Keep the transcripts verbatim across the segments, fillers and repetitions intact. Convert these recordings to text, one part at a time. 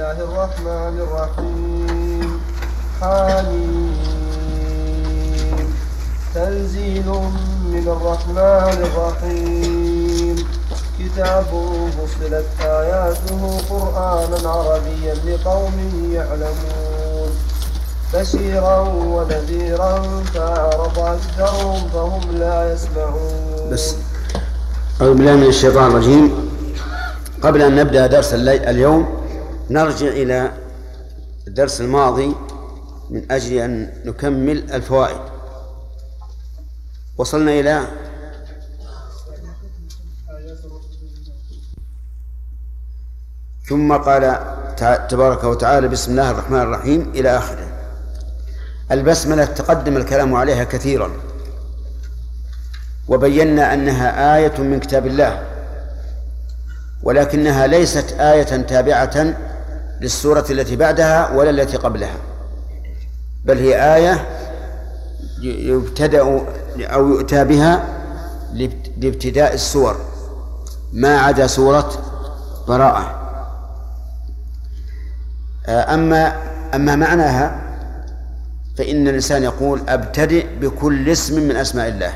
الله الرحمن الرحيم. حميم. تنزيل من الرحمن الرحيم. كتاب فصلت آياته قرآنا عربيا لقوم يعلمون بشيرا ونذيرا فأعرض أكثرهم فهم لا يسمعون. بس أعوذ بالله من الشيطان الرجيم. قبل أن نبدأ درس اليوم نرجع إلى الدرس الماضي من أجل أن نكمل الفوائد. وصلنا إلى ثم قال تبارك وتعالى بسم الله الرحمن الرحيم إلى آخره. البسملة تقدم الكلام عليها كثيرا وبينا أنها آية من كتاب الله، ولكنها ليست آية تابعة للسورة التي بعدها ولا التي قبلها، بل هي آية يبتدأ أو يؤتى بها لابتداء السور ما عدا سورة براءة. أما أما معناها فإن الإنسان يقول أبتدئ بكل اسم من أسماء الله،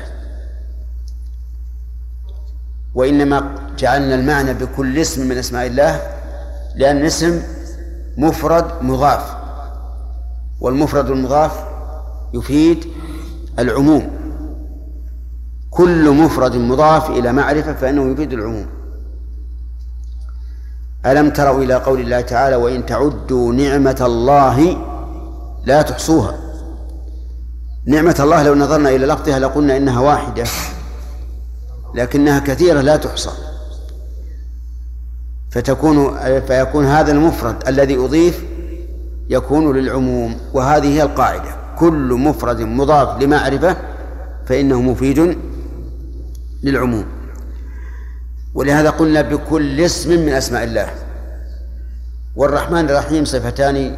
وإنما جعلنا المعنى بكل اسم من أسماء الله لأن الاسم مفرد مضاف، والمفرد المضاف يفيد العموم. كل مفرد مضاف إلى معرفة فإنه يفيد العموم. ألم تروا إلى قول الله تعالى وإن تعدوا نعمة الله لا تحصوها. نعمة الله لو نظرنا إلى لفظها لقلنا إنها واحدة، لكنها كثيرة لا تحصى، فتكون فيكون هذا المفرد الذي أضيف يكون للعموم. وهذه هي القاعدة: كل مفرد مضاف لمعرفة فإنه مفيد للعموم. ولهذا قلنا بكل اسم من أسماء الله. والرحمن الرحيم صفتان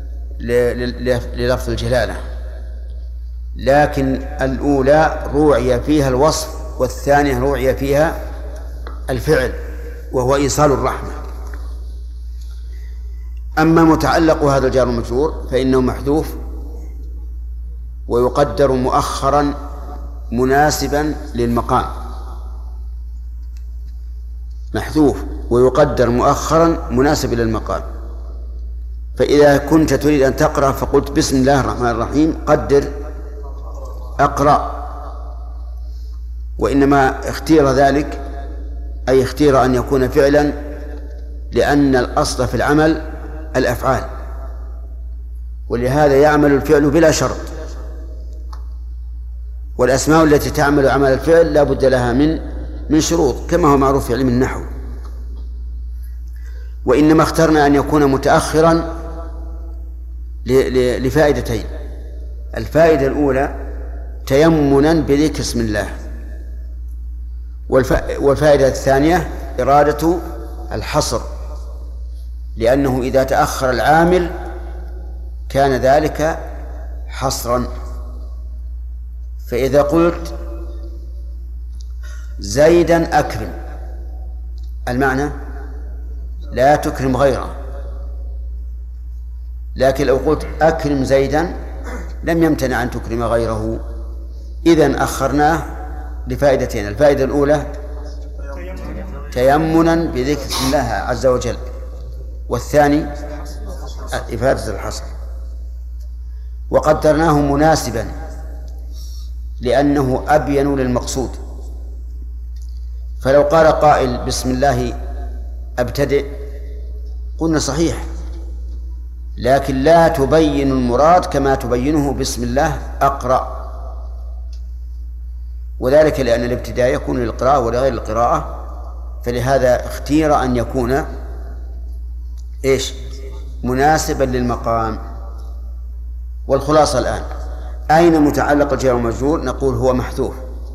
للفظ الجلالة، لكن الأولى روعي فيها الوصف والثانية روعي فيها الفعل وهو إيصال الرحمة. أما متعلق هذا الجار المجرور فإنه محذوف ويقدر مؤخرا مناسبا للمقام. محذوف ويقدر مؤخرا مناسبا للمقام. فإذا كنت تريد أن تقرأ فقلت بسم الله الرحمن الرحيم قدر أقرأ، وإنما اختير ذلك أي اختير أن يكون فعلا لأن الأصل في العمل الأفعال، ولهذا يعمل الفعل بلا شرط. والأسماء التي تعمل عمل الفعل لا بد لها من من شروط كما هو معروف في علم النحو. وإنما اخترنا أن يكون متأخرا لفائدتين. الفائدة الأولى تيمنا بذكر اسم الله، والفائدة الثانية إرادة الحصر، لأنه إذا تأخر العامل كان ذلك حصرا. فإذا قلت زيدا أكرم المعنى لا تكرم غيره، لكن لو قلت أكرم زيدا لم يمتنع أن تكرم غيره. إذن أخرناه لفائدتين: الفائدة الأولى تيمنا بذكر اسم الله عز وجل، والثاني إفادة الحصر. وقدرناه مناسبا لأنه أبين للمقصود. فلو قال قائل بسم الله أبتدئ قلنا صحيح، لكن لا تبين المراد كما تبينه بسم الله أقرأ، وذلك لأن الابتداء يكون للقراءة ولغير القراءة، فلهذا اختير أن يكون إيش مناسبا للمقام. والخلاصة الآن أين متعلق الجار والمجرور؟ نقول هو محذوف،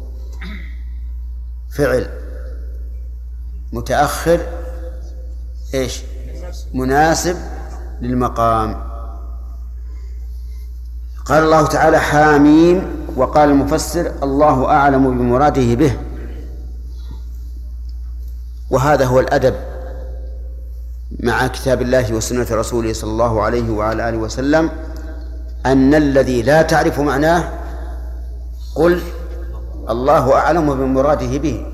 فعل متأخر إيش مناسب للمقام. قال الله تعالى حاميم، وقال المفسر الله أعلم بمراده به. وهذا هو الأدب مع كتاب الله وسنة رسوله صلى الله عليه وعلى آله وسلم أن الذي لا تعرف معناه قل الله أعلم بمراده به،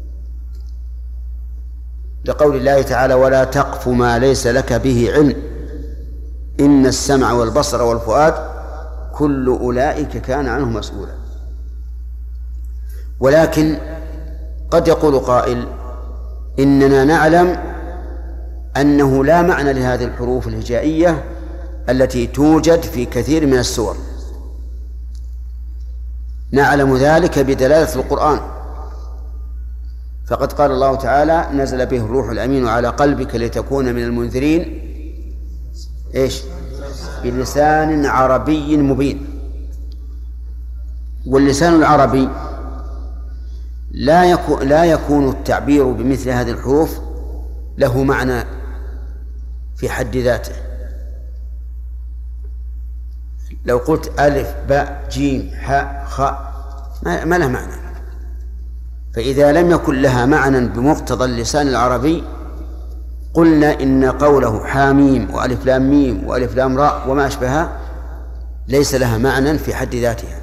لقول الله تعالى: ولا تقف ما ليس لك به علم إن السمع والبصر والفؤاد كل أولئك كان عنه مسؤولا. ولكن قد يقول قائل: إننا نعلم أنه لا معنى لهذه الحروف الهجائية التي توجد في كثير من السور، نعلم ذلك بدلالة القرآن، فقد قال الله تعالى: نزل به الروح الأمين على قلبك لتكون من المنذرين إيش بلسان عربي مبين. واللسان العربي لا يكون لا يكون التعبير بمثل هذه الحروف له معنى في حد ذاته. لو قلت ألف باء جيم حاء خاء ما له معنى، فإذا لم يكن لها معنى بمقتضى اللسان العربي قلنا إن قوله حاميم وألف لام ميم وألف لام راء وما أشبهها ليس لها معنى في حد ذاتها.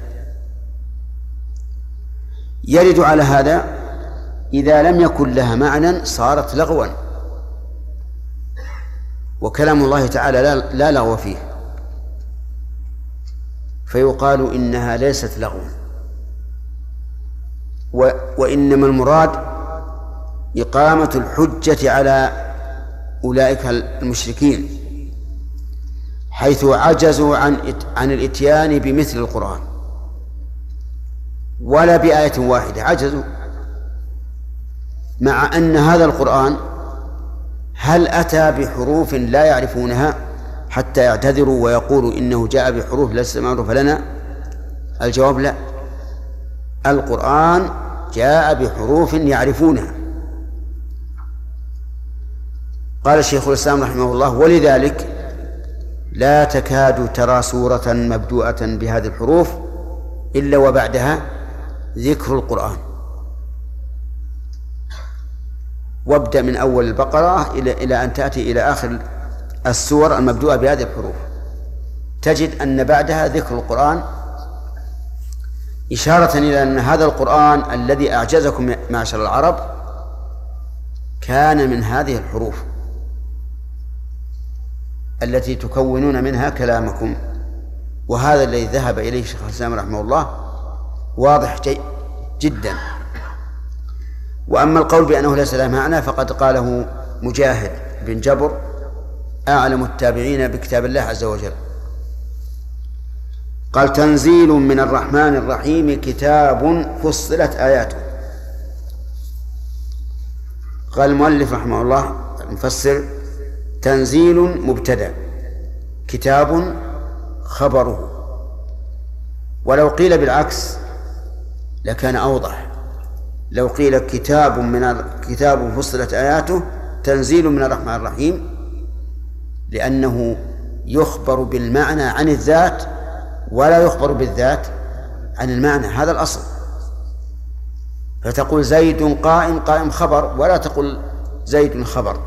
يرد على هذا إذا لم يكن لها معنى صارت لغوا، وكلام الله تعالى لا, لا لغو فيه، فيقال إنها ليست لغوا. وإنما المراد إقامة الحجة على أولئك المشركين حيث عجزوا عن عن الإتيان بمثل القرآن ولا بآية واحدة، عجزوا، مع أن هذا القرآن هل أتى بحروف لا يعرفونها حتى يعتذروا ويقولوا إنه جاء بحروف ليست معروفة لنا؟ الجواب لا، القرآن جاء بحروف يعرفونها. قال الشيخ الإسلام رحمه الله: ولذلك لا تكاد ترى سورة مبدوءة بهذه الحروف إلا وبعدها ذكر القرآن، وابدأ من أول البقرة إلى إلى أن تأتي إلى آخر السور المبدوءة بهذه الحروف تجد أن بعدها ذكر القرآن، إشارة إلى أن هذا القرآن الذي أعجزكم معشر العرب كان من هذه الحروف التي تكونون منها كلامكم. وهذا الذي ذهب إليه الشيخ الإسلام رحمه الله واضح جدا. وأما القول بأنه ليس له معنى فقد قاله مجاهد بن جبر أعلم التابعين بكتاب الله عز وجل، قال: تنزيل من الرحمن الرحيم كتاب فصلت آياته. قال المؤلف رحمه الله المفسر: تنزيل مبتدأ، كتاب خبره. ولو قيل بالعكس لكان أوضح، لو قيل كتاب من كتاب فصلت آياته تنزيل من الرحمن الرحيم، لأنه يخبر بالمعنى عن الذات ولا يخبر بالذات عن المعنى، هذا الأصل. فتقول زيد قائم، قائم خبر، ولا تقول زيد خبر.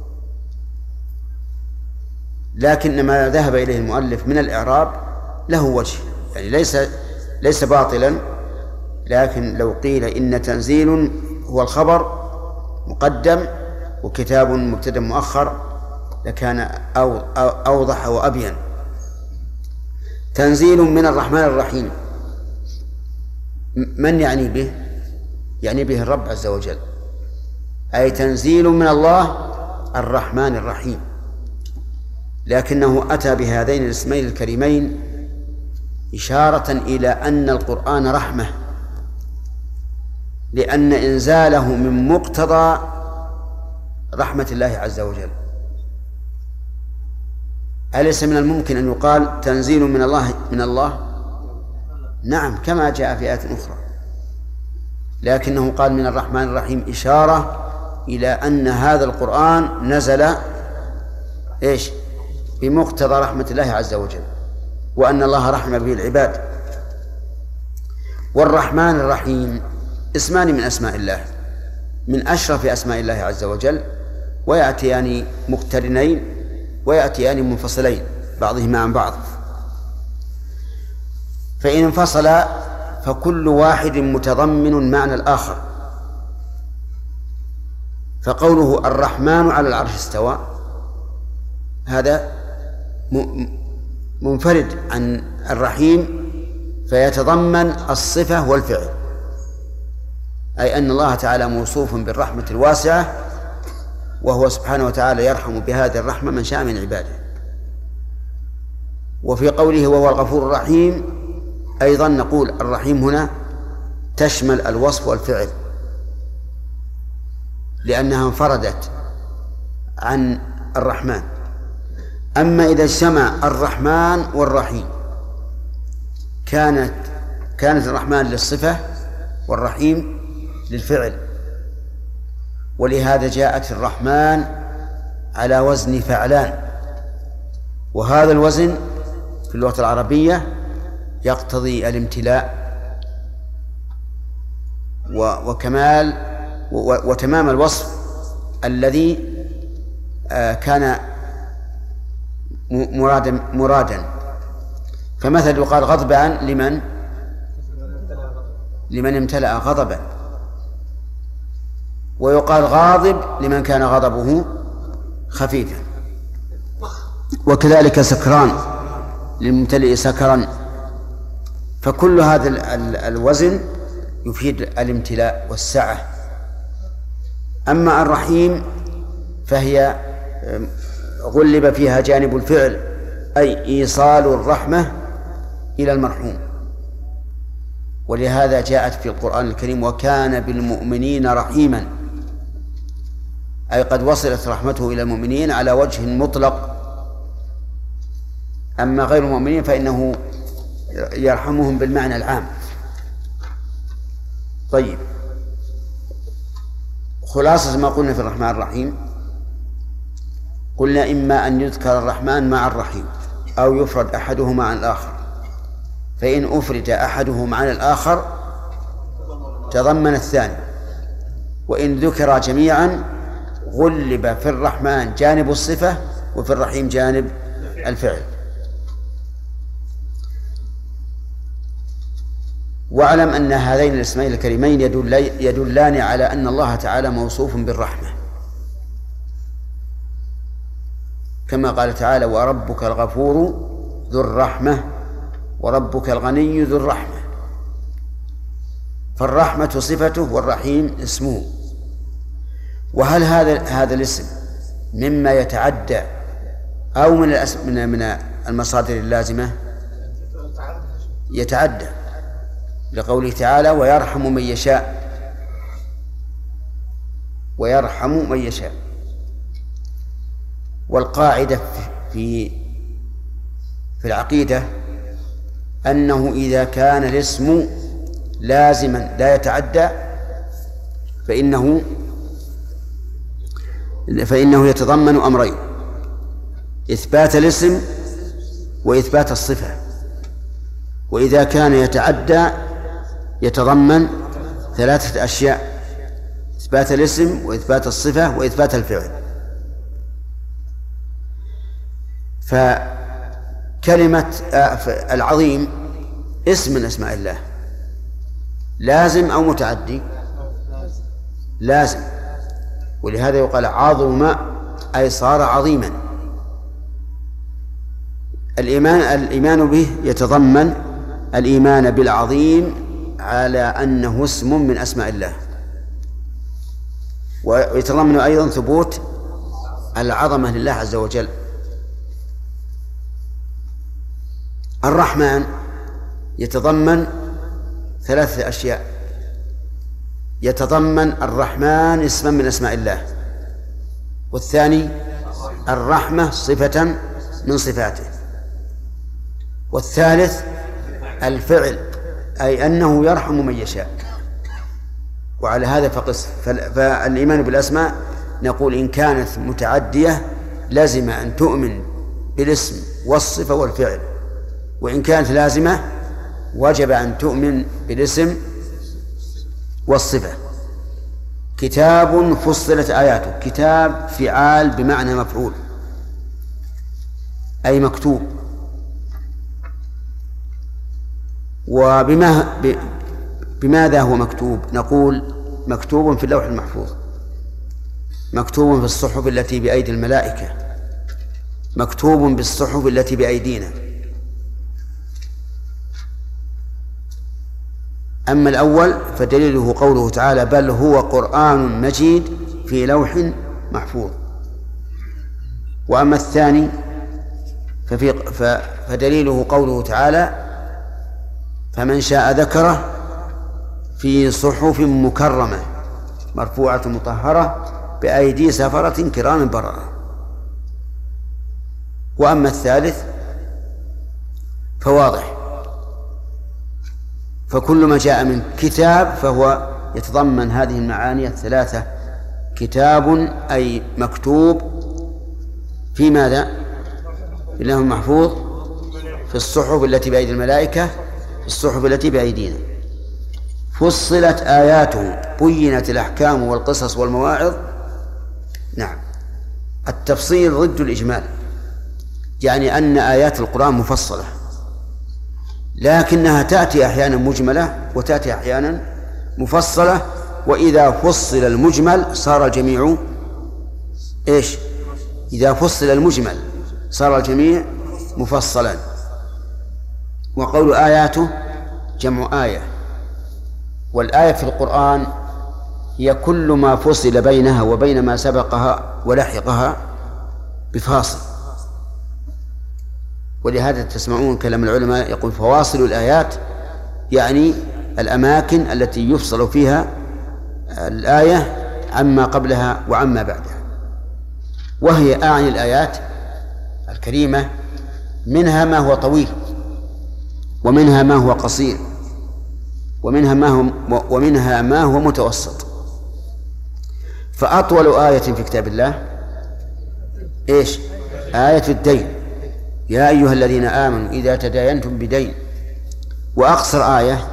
لكن ما ذهب إليه المؤلف من الإعراب له وجه، يعني ليس ليس باطلا، لكن لو قيل إن تنزيل هو الخبر مقدم وكتاب مبتدأ مؤخر لكان أو أوضح وأبين. تنزيل من الرحمن الرحيم، من يعني به؟ يعني به الرب عز وجل، أي تنزيل من الله الرحمن الرحيم، لكنه أتى بهذين الاسمين الكريمين إشارة إلى أن القرآن رحمة، لأن إنزاله من مقتضى رحمة الله عز وجل. أليس من الممكن أن يقال تنزيل من الله من الله؟ نعم، كما جاء في آية أخرى، لكنه قال من الرحمن الرحيم إشارة إلى أن هذا القرآن نزل إيش؟ بمقتضى رحمة الله عز وجل، وأن الله رحم به العباد. والرحمن الرحيم اسمان من أسماء الله، من أشرف أسماء الله عز وجل، ويأتيان مقترنين ويأتيان منفصلين بعضهما عن بعض. فإن انفصل فكل واحد متضمن معنى الآخر. فقوله الرحمن على العرش استوى هذا منفرد عن الرحيم، فيتضمن الصفة والفعل، أي أن الله تعالى موصوف بالرحمة الواسعة، وهو سبحانه وتعالى يرحم بهذه الرحمة من شاء من عباده. وفي قوله وهو الغفور الرحيم أيضا نقول الرحيم هنا تشمل الوصف والفعل، لأنها انفردت عن الرحمن. أما إذا اجتمع الرحمن والرحيم كانت كانت الرحمن للصفة والرحيم للفعل، ولهذا جاءت الرحمن على وزن فعلان، وهذا الوزن في اللغة العربية يقتضي الامتلاء وكمال وتمام الوصف الذي كان مرادا مرادا فمثل يقال غضبان لمن لمن امتلأ غضبا، ويقال غاضب لمن كان غضبه خفيفا، وكذلك سكران للممتلئ سكرا. فكل هذا الوزن يفيد الامتلاء والسعة. أما الرحيم فهي غلب فيها جانب الفعل، أي إيصال الرحمة إلى المرحوم، ولهذا جاءت في القرآن الكريم وكان بالمؤمنين رحيما، أي قد وصلت رحمته إلى المؤمنين على وجه مطلق. أما غير المؤمنين فإنه يرحمهم بالمعنى العام. طيب، خلاصة ما قلنا في الرحمن الرحيم، قلنا إما أن يذكر الرحمن مع الرحيم أو يفرد أحدهما عن الآخر، فإن أفرد أحدهما عن الآخر تضمن الثاني، وإن ذكر جميعا غلب في الرحمن جانب الصفة وفي الرحيم جانب الفعل. واعلم أن هذين الاسمين الكريمين يدلان على أن الله تعالى موصوف بالرحمة، كما قال تعالى وربك الغفور ذو الرحمة وربك الغني ذو الرحمة، فالرحمة صفته والرحيم اسمه. وهل هذا هذا الاسم مما يتعدى أو من من من المصادر اللازمة؟ يتعدى، لقوله تعالى ويرحم من يشاء، ويرحم من يشاء. والقاعدة في في العقيدة أنه إذا كان الاسم لازما لا يتعدى فإنه فإنه يتضمن أمرين: إثبات الاسم وإثبات الصفة. وإذا كان يتعدى يتضمن ثلاثة أشياء: إثبات الاسم وإثبات الصفة وإثبات الفعل. فكلمة العظيم اسم من أسماء الله، لازم أو متعدي؟ لازم، ولهذا يقال عظم أي صار عظيما. الإيمان الإيمان به يتضمن الإيمان بالعظيم على أنه اسم من أسماء الله، ويتضمن أيضا ثبوت العظمة لله عز وجل. الرحمن يتضمن ثلاثة أشياء: يتضمن الرحمن اسما من أسماء الله، والثاني الرحمة صفة من صفاته، والثالث الفعل أي أنه يرحم من يشاء. وعلى هذا فقس. فالإيمان بالأسماء نقول إن كانت متعدية لازم أن تؤمن بالاسم والصفة والفعل، وإن كانت لازمة وجب أن تؤمن بالاسم والصفة. كتاب فصلت آياته. كتاب فعال بمعنى مفعول، أي مكتوب. وبما بماذا هو مكتوب؟ نقول مكتوب في اللوح المحفوظ، مكتوب في الصحف التي بأيدي الملائكة، مكتوب بالصحف التي بأيدينا. أما الأول فدليله قوله تعالى: بل هو قرآن مجيد في لوح محفوظ. وأما الثاني ففي فدليله قوله تعالى: فمن شاء ذكره في صحف مكرمة مرفوعة مطهرة بأيدي سفرة كرام بررة. وأما الثالث فواضح، فكل ما جاء من كتاب فهو يتضمن هذه المعاني الثلاثة: كتاب أي مكتوب في ماذا؟ في اللوح المحفوظ، في الصحف التي بأيدي الملائكة، في الصحف التي بأيدينا. فصلت آياته، بينت الأحكام والقصص والمواعظ. نعم، التفصيل ضد الإجمال، يعني أن آيات القرآن مفصلة، لكنها تأتي أحيانا مجملة وتأتي أحيانا مفصلة. وإذا فصل المجمل صار الجميع إيش؟ إذا فصل المجمل صار الجميع مفصلا. وقول آياته جمع آية، والآية في القرآن هي كل ما فصل بينها وبين ما سبقها ولحقها بفاصل. ولهذا تسمعون كلام العلماء يقول فواصل الآيات، يعني الأماكن التي يفصل فيها الآية عما قبلها وعما بعدها. وهي أعني الآيات الكريمة منها ما هو طويل، ومنها ما هو قصير، ومنها ما هو ومنها ما هو متوسط. فأطول آية في كتاب الله إيش؟ آية الدين: يا أيها الذين آمنوا إذا تداينتم بدين. وأقصر آية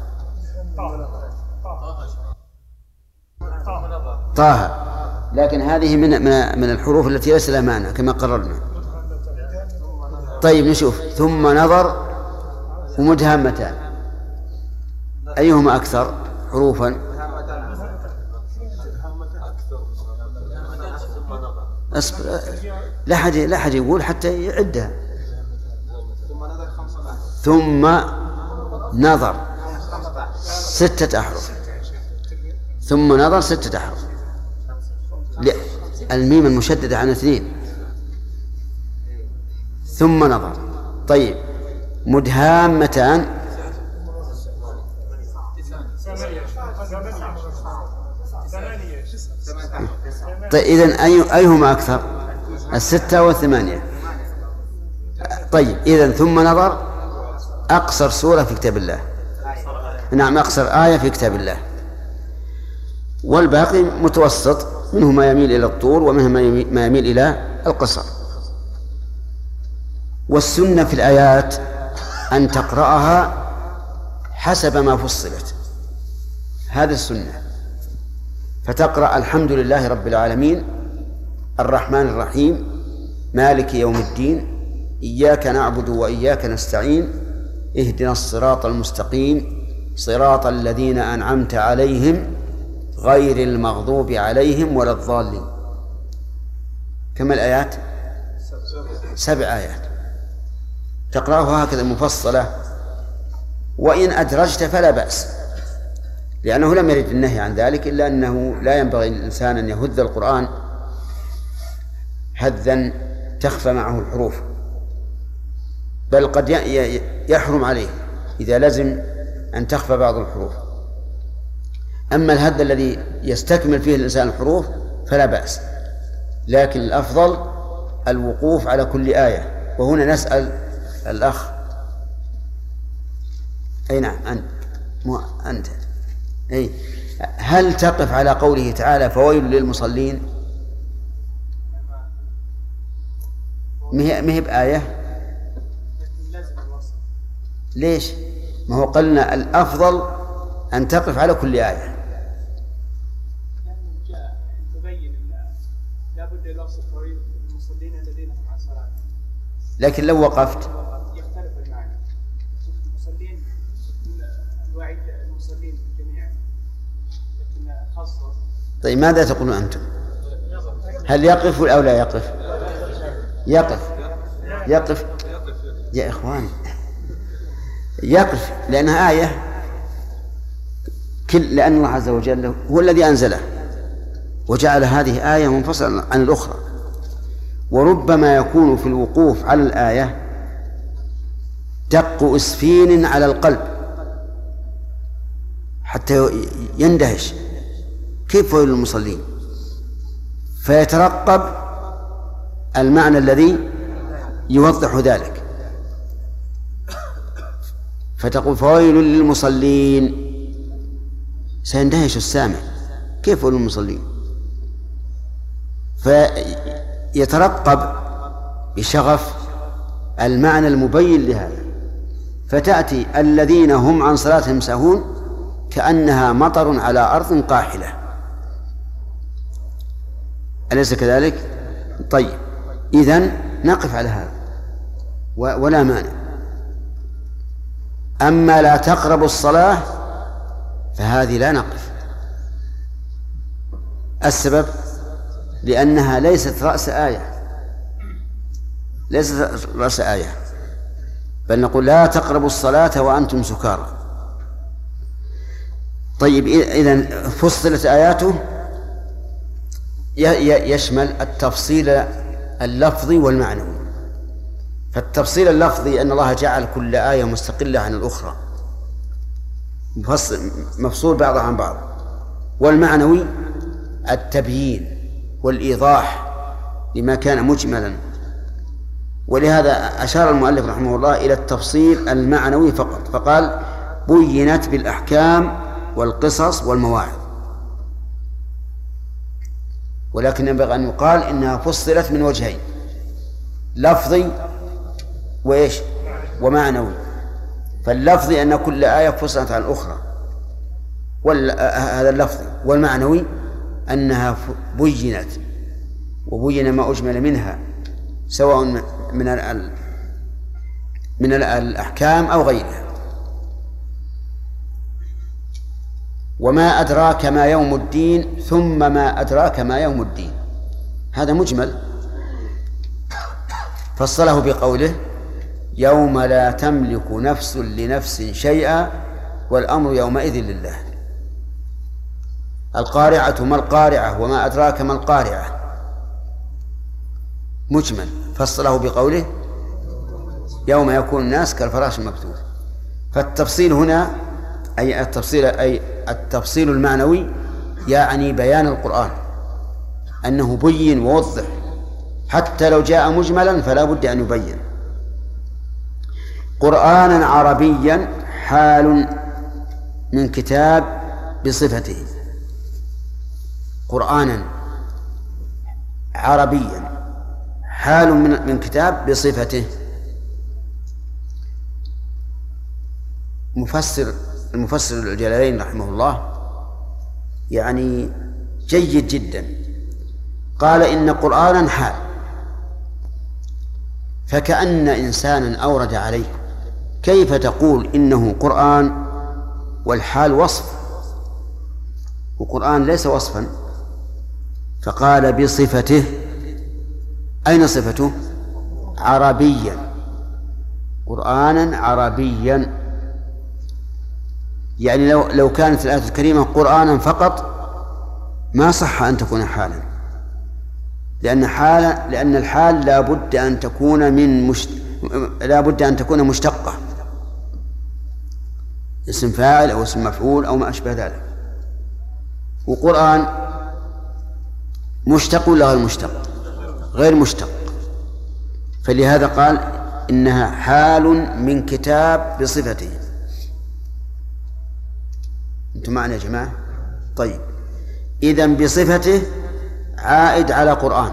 طه، لكن هذه من من الحروف التي ليس لها معنى كما قررنا. طيب نشوف: ثم نظر ومدهامتان، أيهما أكثر حروفا؟ أصبر، لا حد لا حد يقول حتى يعدها. ثم نظر ستة أحرف، ثم نظر ستة أحرف. الميم المشددة عن اثنين. ثم نظر. طيب مدهامتان طيب إذن أي أيهما أكثر؟ الستة والثمانية. طيب إذن ثم نظر أقصر سورة في كتاب الله، نعم أقصر آية في كتاب الله، والباقي متوسط، منه ما يميل إلى الطول ومنه ما يميل إلى القصر. والسنة في الآيات أن تقرأها حسب ما فصلت، هذا السنة. فتقرأ الحمد لله رب العالمين، الرحمن الرحيم، مالك يوم الدين، إياك نعبد وإياك نستعين، اهدنا الصراط المستقيم، صراط الذين أنعمت عليهم غير المغضوب عليهم ولا الضالين. كم الآيات؟ سبع آيات. تقرأها هكذا مفصلة، وإن أدرجت فلا بأس، لأنه لم يرد النهي عن ذلك، إلا أنه لا ينبغي للإنسان أن يهذ القرآن هذا تخفى معه الحروف، بل قد يحرم عليه إذا لزم أن تخفى بعض الحروف. أما الهذ الذي يستكمل فيه الإنسان الحروف فلا بأس، لكن الأفضل الوقوف على كل آية. وهنا نسأل الأخ، أي نعم أنت مو أنت أي هل تقف على قوله تعالى فويل للمصلين؟ ما هي بآية؟ ليش؟ ما هو قلنا الأفضل أن تقف على كل آية. يبين لابد لفظ التوحيد المصلين الذين هم عن صلاة. لكن لو وقفت يختلف المعنى. المصلين الوعيد المصلين جميعا، لكن خاصة. طيب ماذا تقولون أنتم؟ هل يقف أو لا يقف؟ يقف يقف يا إخوان، يقف لأنها آية، كل لأن الله عز وجل هو الذي أنزله وجعل هذه آية منفصلة عن الأخرى. وربما يكون في الوقوف على الآية دق إسفين على القلب حتى يندهش كيف ويل للمصلين، فيترقب المعنى الذي يوضح ذلك، فتقول فويل للمصلين، سيندهش السامع كيف ويل للمصلين، فيترقب بشغف المعنى المبين لهذا، فتأتي الذين هم عن صلاتهم ساهون كأنها مطر على أرض قاحلة، أليس كذلك؟ طيب إذن نقف على هذا ولا مانع. أما لا تقربوا الصلاة فهذه لا نقف. السبب لأنها ليست رأس آية، ليست رأس آية، بل نقول لا تقربوا الصلاة وأنتم سكارى. طيب إذن فصلت آياته يشمل التفصيل اللفظي والمعنوي. فالتفصيل اللفظي أن الله جعل كل آية مستقلة عن الأخرى، مفصول بعضها عن بعض. والمعنوي التبيين والإيضاح لما كان مجملا، ولهذا أشار المؤلف رحمه الله إلى التفصيل المعنوي فقط، فقال بينت بالأحكام والقصص والمواعظ. ولكن ينبغي أن يقال إنها فصلت من وجهين، لفظي وإيش ومعنوي. فاللفظي أن كل آية فصلت عن الأخرى، هذا اللفظي. والمعنوي أنها بينت وبين ما أجمل منها سواء من من الأحكام أو غيرها. وما أدراك ما يوم الدين ثم ما أدراك ما يوم الدين، هذا مجمل، فصله بقوله يوم لا تملك نفس لنفس شيئا والأمر يومئذ لله. القارعة ما القارعة وما أدراك ما القارعة مجمل، فصله بقوله يوم يكون الناس كالفراش المبثوث. فالتفصيل هنا أي التفصيل أي التفصيل المعنوي يعني بيان القرآن، أنه بين ووضح، حتى لو جاء مجملا فلا بد أن يبين. قرآنا عربيا حال من كتاب بصفته، قرآنا عربيا حال من من كتاب بصفته. مفسر المفسر الجلالين رحمه الله يعني جيد جدا، قال إن قرآنا حال، فكأن إنسانا أورد عليه كيف تقول إنه قرآن والحال وصف، وقرآن ليس وصفا، فقال بصفته. أين صفته؟ عربيا، قرآنا عربيا. يعني لو لو كانت الآية الكريمة قرآنا فقط ما صح أن تكون حالا، لأن حال لأن الحال لا بد أن تكون من مشت... لا بد أن تكون مشتقة، اسم فاعل أو اسم مفعول أو ما أشبه ذلك. وقرآن مشتق ولا غير مشتق؟ غير مشتق، فلهذا قال إنها حال من كتاب بصفته. أنتم معنا يا جماعة؟ طيب، إذن بصفته عائد على قرآن،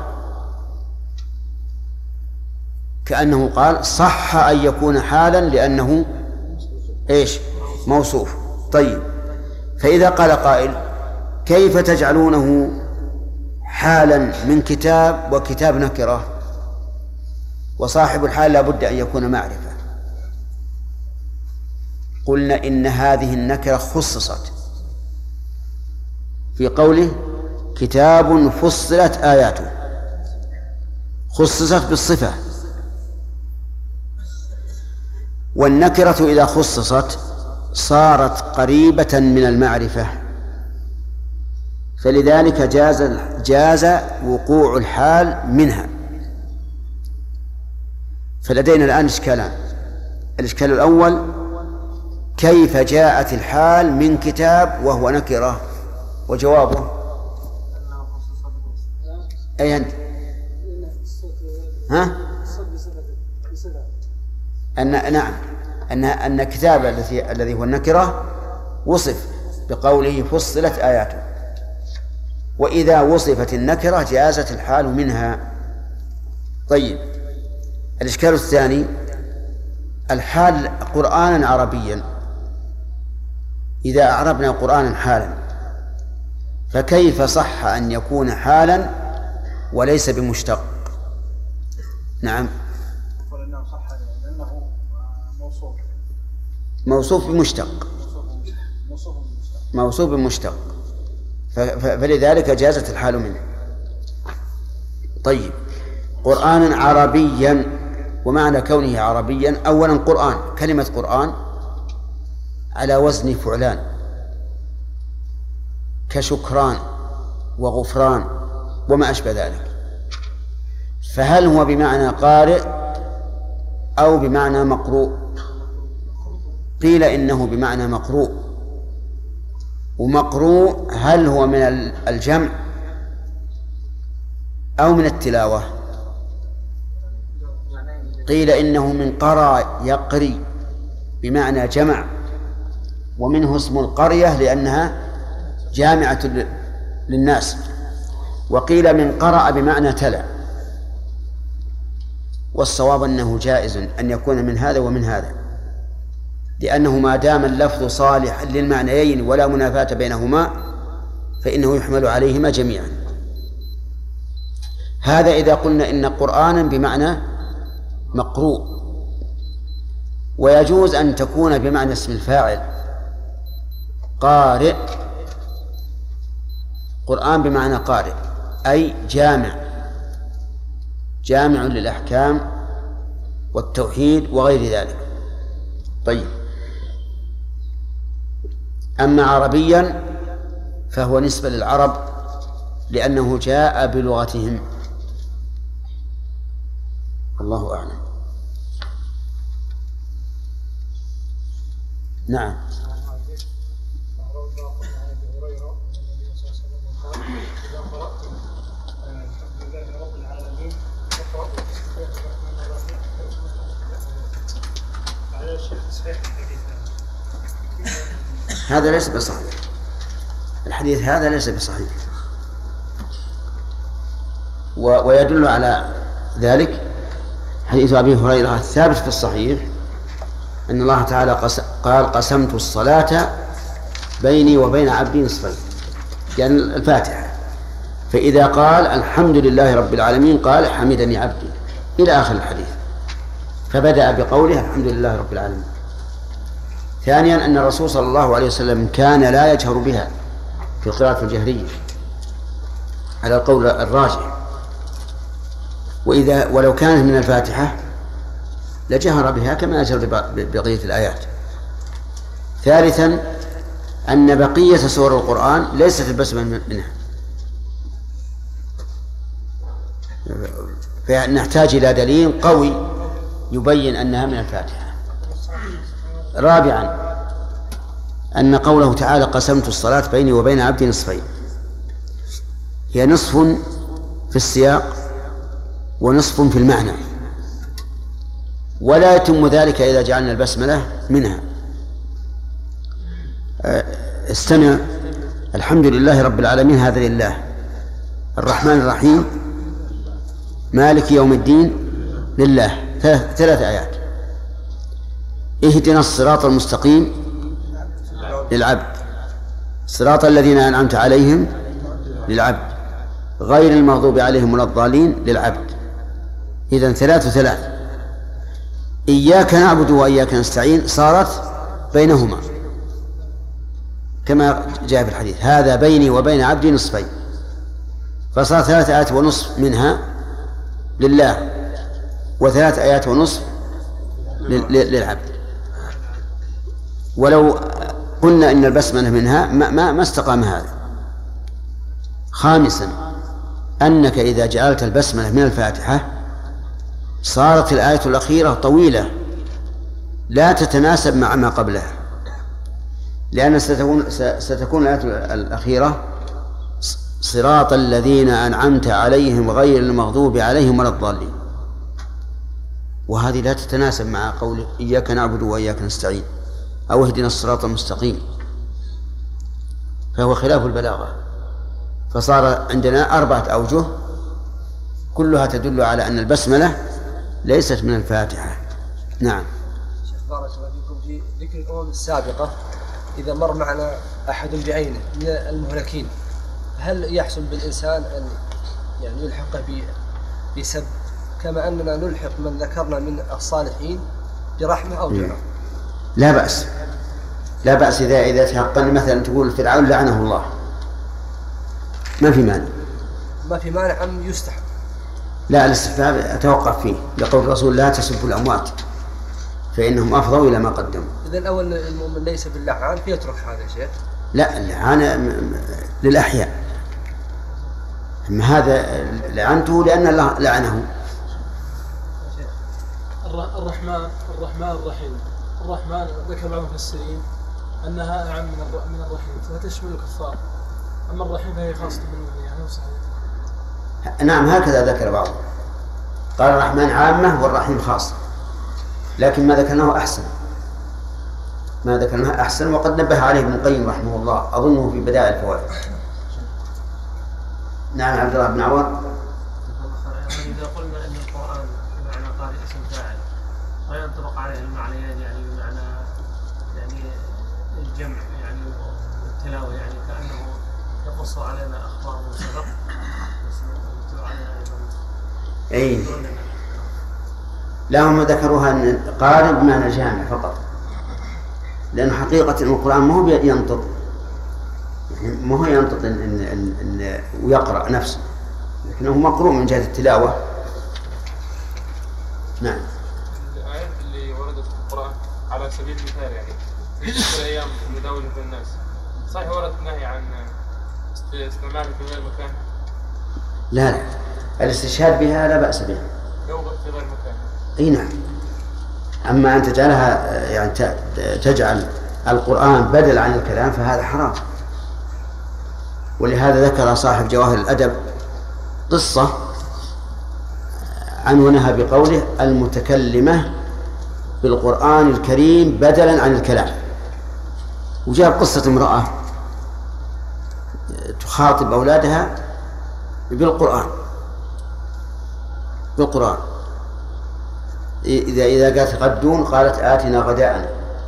كأنه قال صح أن يكون حالا لأنه إيش؟ موصوف. طيب، فإذا قال قائل كيف تجعلونه حالا من كتاب وكتاب نكرة، وصاحب الحال لا بد أن يكون معرفة، قلنا إن هذه النكرة خصصت في قوله كتاب فصلت آياته، خصصت بالصفة. والنكرة إذا خصصت صارت قريبة من المعرفة، فلذلك جاز جاز وقوع الحال منها. فلدينا الآن إشكالان. الإشكال الأول: كيف جاءت الحال من كتاب وهو نكرة؟ وجوابه أي أنت؟ ها؟ أن نعم أن أن كتاب الذي الذي هو النكرة وصف بقوله فصلت آياته، وإذا وصفت النكرة جازت الحال منها. طيب، الإشكال الثاني: الحال قرآنا عربيا، إذا أعربنا قرآنا حالا فكيف صح أن يكون حالا وليس بمشتق؟ نعم، موصوف بمشتق، موصوف بمشتق، فلذلك جازت الحال منه. طيب، قرآنا عربيا، ومعنى كونه عربيا أولا قرآن، كلمة قرآن على وزن فعلان كشكران وغفران وما أشبه ذلك، فهل هو بمعنى قارئ أو بمعنى مقروء؟ قيل إنه بمعنى مقروء. ومقروء هل هو من الجمع أو من التلاوة؟ قيل إنه من قرى يقري بمعنى جمع، ومنه اسم القرية لأنها جامعة للناس. وقيل من قرأ بمعنى تلا. والصواب أنه جائز أن يكون من هذا ومن هذا، لأنه ما دام اللفظ صالح للمعنيين ولا منافاة بينهما فإنه يحمل عليهما جميعا. هذا إذا قلنا إن قرآنا بمعنى مقروء. ويجوز أن تكون بمعنى اسم الفاعل، قارئ، قرآن بمعنى قارئ أي جامع، جامع للأحكام والتوحيد وغير ذلك. طيب، أما عربيا فهو نسبة للعرب لأنه جاء بلغتهم. الله أعلم. نعم. هذا ليس بصحيح، الحديث هذا ليس بصحيح. ويدل على ذلك حديث أبي هريرة الثابت في الصحيح أن الله تعالى قال قسمت الصلاة بيني وبين عبدي نصفين، يعني الفاتحة. فإذا قال الحمد لله رب العالمين قال حمدني عبدي إلى آخر الحديث، فبدأ بقوله الحمد لله رب العالمين. ثانيا أن الرسول صلى الله عليه وسلم كان لا يجهر بها في القراءة الجهرية على القول الراجح، وإذا ولو كانت من الفاتحة لجهر بها كما يجهر ببقية الآيات. ثالثا أن بقية سور القرآن ليست البسمة منها، فنحتاج إلى دليل قوي يبين أنها من الفاتحة. رابعا أن قوله تعالى قسمت الصلاة بيني وبين عبدي نصفين، هي نصف في السياق ونصف في المعنى، ولا يتم ذلك إذا جعلنا البسملة منها. استمع: الحمد لله رب العالمين هذا لله، الرحمن الرحيم مالك يوم الدين لله، ثلاث آيات. اهدنا الصراط المستقيم للعبد، صراط الذين أنعمت عليهم للعبد، غير المغضوب عليهم ولا الضالين للعبد. إذن ثلاث ثلاث. إياك نعبد وإياك نستعين صارت بينهما كما جاء في الحديث هذا بيني وبين عبدي نصفين، فصار ثلاث آيات ونصف منها لله وثلاث آيات ونصف للعبد. ولو قلنا إن البسملة منها ما, ما, ما استقام هذا. خامسا أنك إذا جعلت البسملة من الفاتحة صارت الآية الأخيرة طويلة لا تتناسب مع ما قبلها، لأن ستكون, ستكون الآية الأخيرة صراط الذين أنعمت عليهم غير المغضوب عليهم ولا الضالين، وهذه لا تتناسب مع قول إياك نعبد وإياك نستعين أو اهدنا الصراط المستقيم، فهو خلاف البلاغة. فصار عندنا أربعة أوجه كلها تدل على أن البسملة ليست من الفاتحة. نعم. شيخ بارك الله فيكم، في ذكر الأمم السابقة إذا مر معنا أحد بعينه من المهلكين هل يحصل بالإنسان أن يعني يلحق بسب كما أننا نلحق من ذكرنا من الصالحين برحمة أو جرم؟ لا بأس، لا بأس إذا إذا تحقن مثلا تقول فرعون لعنه الله ما في مانع، ما في مانع أم يستحب؟ لا، الاستحباب أتوقف فيه لقول الرسول لا تسبوا الأموات فإنهم أفضوا إلى ما قدموا. إذن أول المؤمن ليس باللعان فيترك هذا يا شيخ؟ لا، اللعان للأحياء، أما هذا لعنته لأن الله لعنه. الرحمن الرحمن الرحيم. الرحمن ذكر بعض المفسرين أنها أعم من من الرحيم فتشمل الكفار، أما الرحيم فهي خاصة بالمؤمنين. يعني صحيح. نعم هكذا ذكر بعضهم، قال الرحمن عامة والرحيم خاصة، لكن ما ذكرناه أحسن، ما ذكرناه أحسن وقد نبه عليه ابن القيم رحمه الله أظنه في بدائع الفوائد. نعم عبد الله بن عوض. إذا قلنا أن القرآن بمعنى قارئ اسم فاعل وينطبق عليه المعنيين يعني بمعنى يعني الجمع يعني والتلاوة يعني كأنه يقص علينا أخبار من سبق ويتلو علينا أيضا. أي لا، هم ذكروها أن قارئ بمعنى جامع فقط، لأن حقيقة القرآن ما هو ينطق، يعني ما هو ينطق إن, إن, إن, إن ويقرأ نفسه، لكنه مقروء من جهة التلاوة. نعم. الآيات اللي وردت في القرآن على سبيل المثال يعني في الأيام المداولة في الناس، صحيح ورد نهي عن استعمال في غير مكان؟ لا لا، الاستشهاد بها لا بأس بها لو في غير مكان. اي نعم. اما ان تجعلها يعني تجعل القرآن بدل عن الكلام فهذا حرام. ولهذا ذكر صاحب جواهر الأدب قصة عنونها بقوله المتكلمة بالقرآن الكريم بدلا عن الكلام، وجاب قصة امرأة تخاطب أولادها بالقرآن بالقرآن إذا إذا قالت غدون قالت آتنا غداءنا،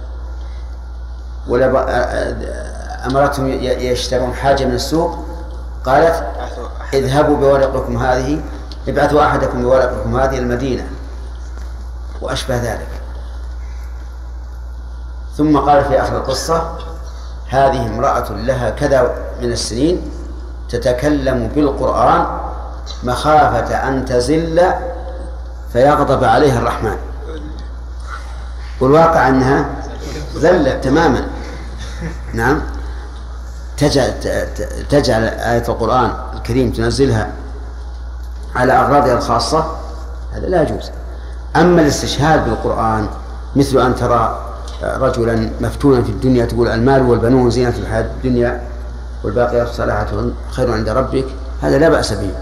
ولا أمرتهم يشترون حاجة من السوق قالت اذهبوا بورقكم هذه، ابعثوا أحدكم بورقكم هذه المدينة وأشبه ذلك. ثم قال في آخر القصة هذه امرأة لها كذا من السنين تتكلم بالقرآن مخافة أن تزل فيغضب عليها الرحمن، والواقع أنها ذلت تماما. نعم. تجعل, تجعل آية القرآن الكريم تنزلها على أغراضها الخاصة، هذا لا يجوز. أما الاستشهاد بالقرآن مثل أن ترى رجلا مفتونا في الدنيا تقول المال والبنون زينة الحياة الدنيا والباقيات الصالحات خير عند ربك، هذا لا بأس به.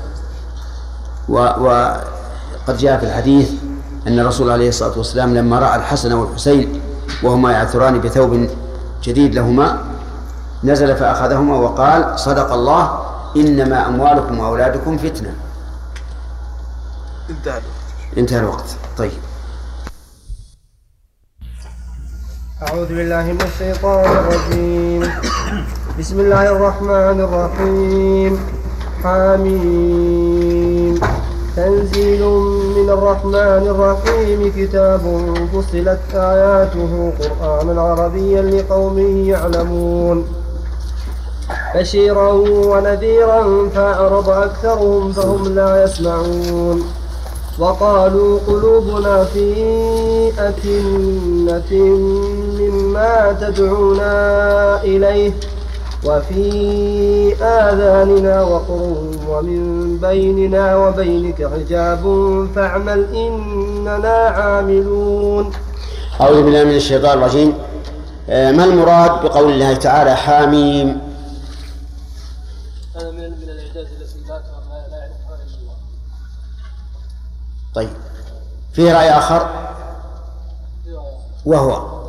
وقد جاء في الحديث أن الرسول عليه الصلاة والسلام لما رأى الحسن والحسين وهما يعثران بثوب جديد لهما نزل فأخذهما وقال صدق الله إنما أموالكم وأولادكم فتنة. انتهى انتهى الوقت. طيب. أعوذ بالله من الشيطان الرجيم. بسم الله الرحمن الرحيم. حميم تنزيل من الرحمن الرحيم كتاب فصلت آياته قرآنا عربيا لقوم يعلمون بشيرا ونذيرا فأعرض أكثرهم فهم لا يسمعون وقالوا قلوبنا في أكنة مما تدعونا إليه وفي آذاننا وقر ومن بيننا وبينك حجاب فاعمل إننا عاملون. أعوذ بالله من الشيطان الرجيم. ما المراد بقول الله تعالى حاميم؟ هذا من من الإعجاز التي لا لا يعرفها إلا الله. طيب فيه رأي آخر وهو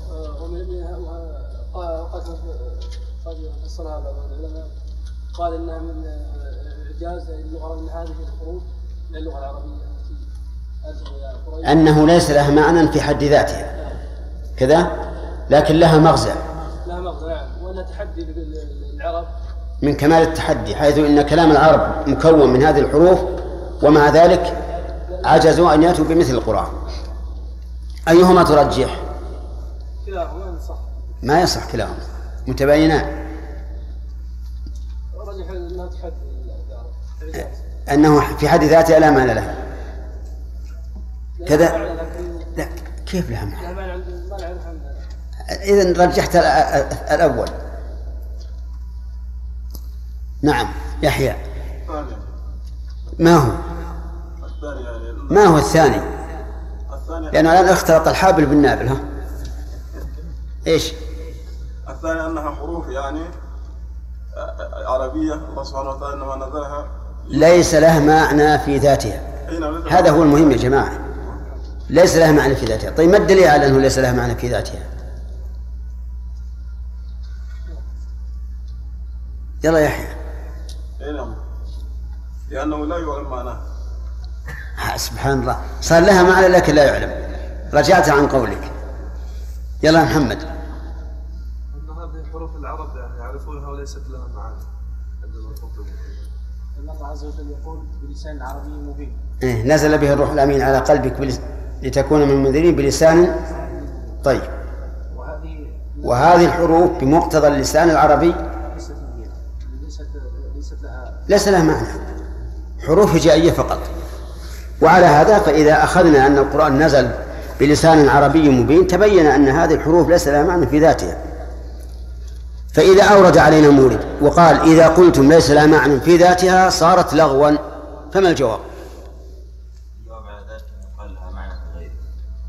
فسرها بعض العلماء قال انها من اعجاز اللغه من هذه الحروف الى اللغه العربيه التي انه ليس لها معنى في حد ذاتها كذا لكن لها مغزى لها مغزى نعم وانها تحدي للعرب من كمال التحدي حيث ان كلام العرب مكون من هذه الحروف ومع ذلك عجزوا ان ياتوا بمثل القرآن. ايهما ترجح؟ كلاهما يصح. ما يصح كلاهما متباينان. أنه في حد ذاته لا معنى له كذا لا كيف لها معنى؟ إذن رجحت الأول. نعم يحيى ما هو ما هو الثاني؟ لأنه الآن اختلط الحابل بالنابل. ها إيش الثاني؟ أنها حروف يعني عربية الله سبحانه وتعالى إنما نزلها ليس لها معنى في ذاتها. هذا هو المهم يا جماعة، ليس لها معنى في ذاتها. طيب ما الدليل على أنه ليس لها معنى في ذاتها؟ يلا يحيى. نعم لأنه لا يعلم معناه. سبحان الله صار لها معنى لكن لا يعلم. رجعت عن قولك. يلا محمد. أن هذه حروف العرب يعني يعرفونها وليست لها معاني عندما تطلب. أن الله عز وجل يقول بلسان عربي مبين. إيه نزل به الروح الأمين على قلبك بلس... لتكون من المنذرين بلسان طيب. وهذه وهذه الحروف بمقتضى اللسان العربي ليست ليست ليست لها ليس لها معنى، حروف هجائية فقط. وعلى هذا فإذا أخذنا أن القرآن نزل بلسان عربي مبين تبين أن هذه الحروف ليس لها معنى في ذاتها. فإذا أورد علينا مورد وقال إذا قلتم ليس لها معنى في ذاتها صارت لغوا، فما الجواب؟ الجواب على ذلك قال لها معنى في غيره،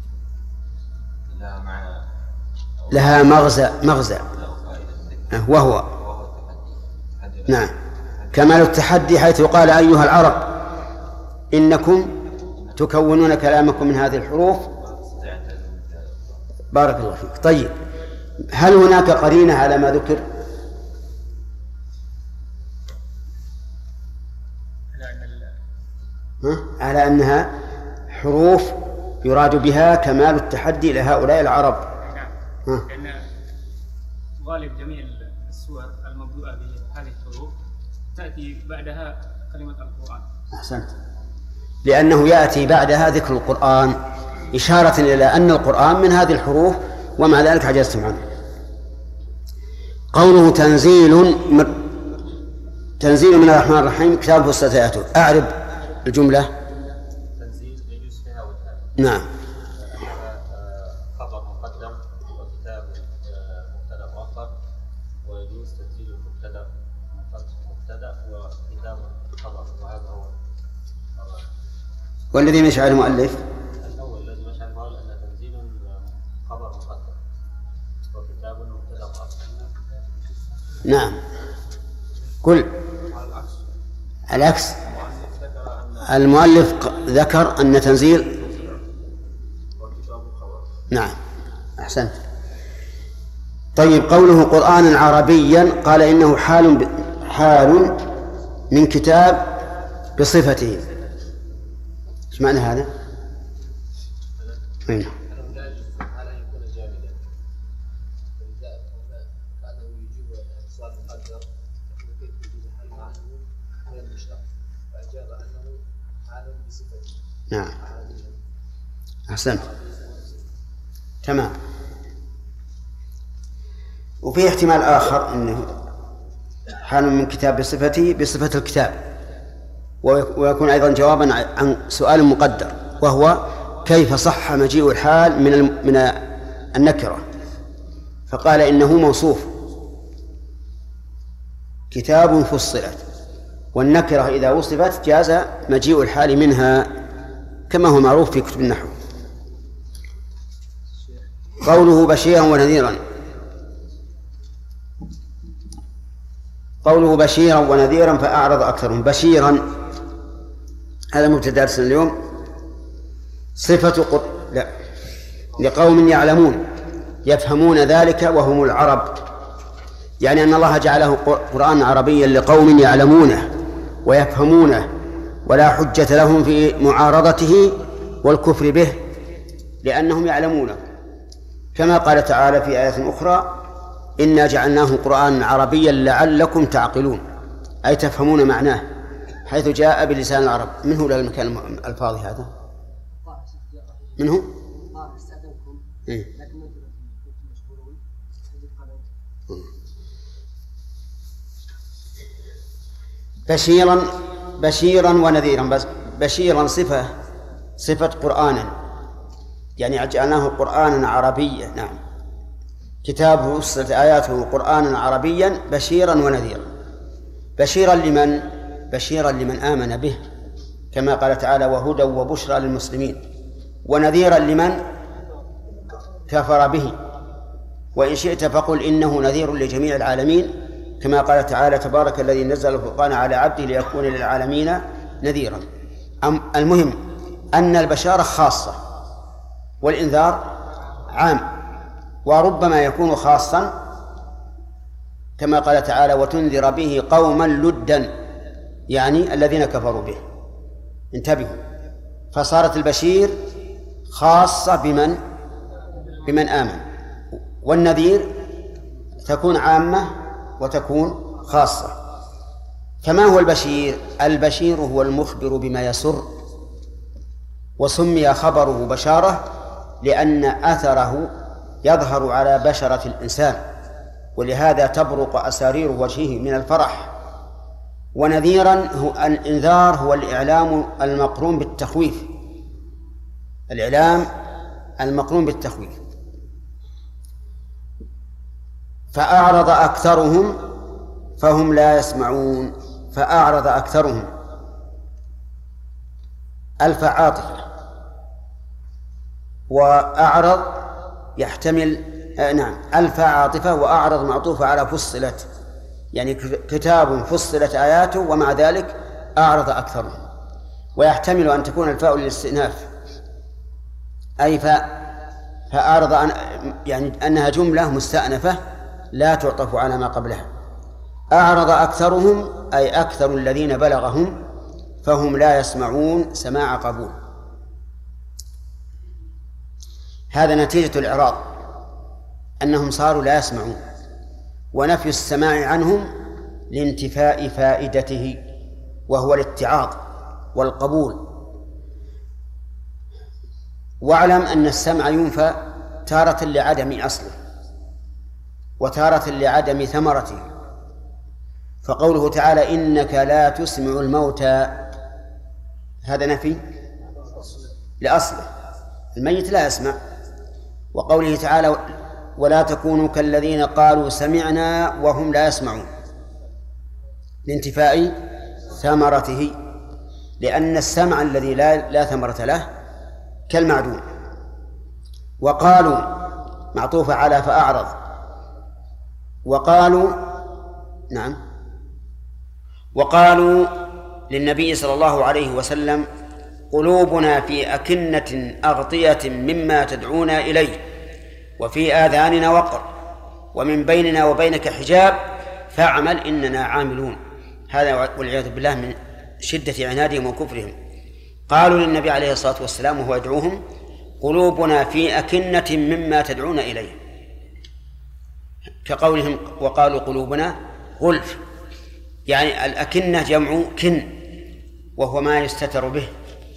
لها معنى لها مغزى مغزى وهو نعم كمال التحدي، حيث قال أيها العرب إنكم تكونون كلامكم من هذه الحروف. بارك الله فيك. طيب هل هناك قرينة على ما ذكر؟ ها؟ على أنها حروف يراد بها كمال التحدي لهؤلاء العرب. نعم لأن غالب جميع السور المبدوءة بهذه الحروف تأتي بعدها كلمة القرآن. أحسنت، لأنه يأتي بعدها ذكر القرآن إشارة إلى أن القرآن من هذه الحروف ومع ذلك عجزتم عنه. قوله تنزيل من تنزيل من الرحمن الرحيم كتاب فصلت آياته، أعرب الجملة. تنزيل يجوز فيها والتالي. نعم. خبر مقدم وكتاب مبتدأ مؤخر، ويجوز تنزيل المبتدأ مبتدأ وكتاب خبر، وهذا هو والذي يشعر المؤلف الأول الذي يشعر المؤلف أن تنزيل خبر مقدم وكتاب مبتدأ مؤخر. نعم قل العكس. المؤلف ذكر أن تنزيل نعم أحسنت. طيب قوله قرآنا عربيا قال إنه حال ب... حال من كتاب بصفته. ايش معنى هذا؟ أين؟ نعم أحسنت تمام. وفي احتمال آخر أنه حال من كتاب بصفته بصفة الكتاب، ويكون أيضا جوابا عن سؤال مقدر، وهو كيف صح مجيء الحال من من النكرة؟ فقال إنه موصوف كتاب فصلت، والنكرة إذا وصفت جاز مجيء الحال منها كما هو معروف في كتب النحو. قوله بشيرا ونذيرا، قوله بشيرا ونذيرا فأعرض أكثرهم. بشيرا هذا مبتدأ درسنا اليوم، صفة قر... لا لقوم يعلمون يفهمون ذلك وهم العرب، يعني أن الله جعله قرآن عربيا لقوم يعلمونه ويفهمونه ولا حجة لهم في معارضته والكفر به لأنهم يعلمونه، كما قال تعالى في آية أخرى إنا جعلناه قرآن عربيا لعلكم تعقلون، أي تفهمون معناه، حيث جاء بلسان العرب. من هو المكان الفاضي هذا؟ من هو؟ إيه؟ بشيرا بشيرا ونذيرا، بس بشيرا صفة صفة قرآنا، يعني جعلناه قرآنا عربيا. نعم كتاب فصلت آياته قرآنا عربيا بشيرا ونذيرا. بشيرا لمن؟ بشيرا لمن آمن به، كما قال تعالى وهدى وبشرى للمسلمين. ونذيرا لمن كفر به، وإن شئت فقل إنه نذير لجميع العالمين، كما قال تعالى تبارك الذي نزل الفرقان على عبده ليكون للعالمين نذيرا. المهم أن البشارة خاصة والإنذار عام، وربما يكون خاصا كما قال تعالى وتنذر به قوما لدا، يعني الذين كفروا به. انتبهوا، فصارت البشير خاصة بمن بمن آمن، والنذير تكون عامة وتكون خاصة. فما هو البشير؟ البشير هو المخبر بما يسر، وسمي خبره بشارة لأن أثره يظهر على بشرة الإنسان، ولهذا تبرق أسارير وجهه من الفرح. ونذيرا هو الإنذار، هو الإعلام المقرون بالتخويف، الإعلام المقرون بالتخويف. فأعرض أكثرهم فهم لا يسمعون. فأعرض أكثرهم ألف عاطفة، وأعرض يحتمل آه نعم ألف عاطفة، وأعرض معطوفة على فصلت، يعني كتاب فصلت آياته ومع ذلك أعرض أكثرهم. ويحتمل أن تكون الفاء للاستئناف، أي فأعرض أن يعني أنها جملة مستأنفة لا تعطف على ما قبلها. أعرض أكثرهم أي أكثر الذين بلغهم فهم لا يسمعون سماع قبول. هذا نتيجة الإعراض، أنهم صاروا لا يسمعون، ونفي السماع عنهم لانتفاء فائدته وهو الاتعاظ والقبول. واعلم أن السمع ينفى تارة لعدم أصله وتارة لعدم ثمرته. فقوله تعالى إنك لا تسمع الموتى هذا نفي لأصله، الميت لا يسمع. وقوله تعالى ولا تكونوا كالذين قالوا سمعنا وهم لا يسمعون لانتفاء ثمرته، لأن السمع الذي لا, لا ثمرة له كالمعدوم. وقالوا معطوفة على فأعرض، وقالوا نعم وقالوا للنبي صلى الله عليه وسلم قلوبنا في أكنة أغطية مما تدعونا إليه وفي آذاننا وقر ومن بيننا وبينك حجاب فاعمل إننا عاملون. هذا والعياذ بالله من شدة عنادهم وكفرهم. قالوا للنبي عليه الصلاة والسلام وهو يدعوهم قلوبنا في أكنة مما تدعون إليه، كقولهم وقالوا قلوبنا غلف، يعني الأكنة جمع كن، وهو ما يستتر به.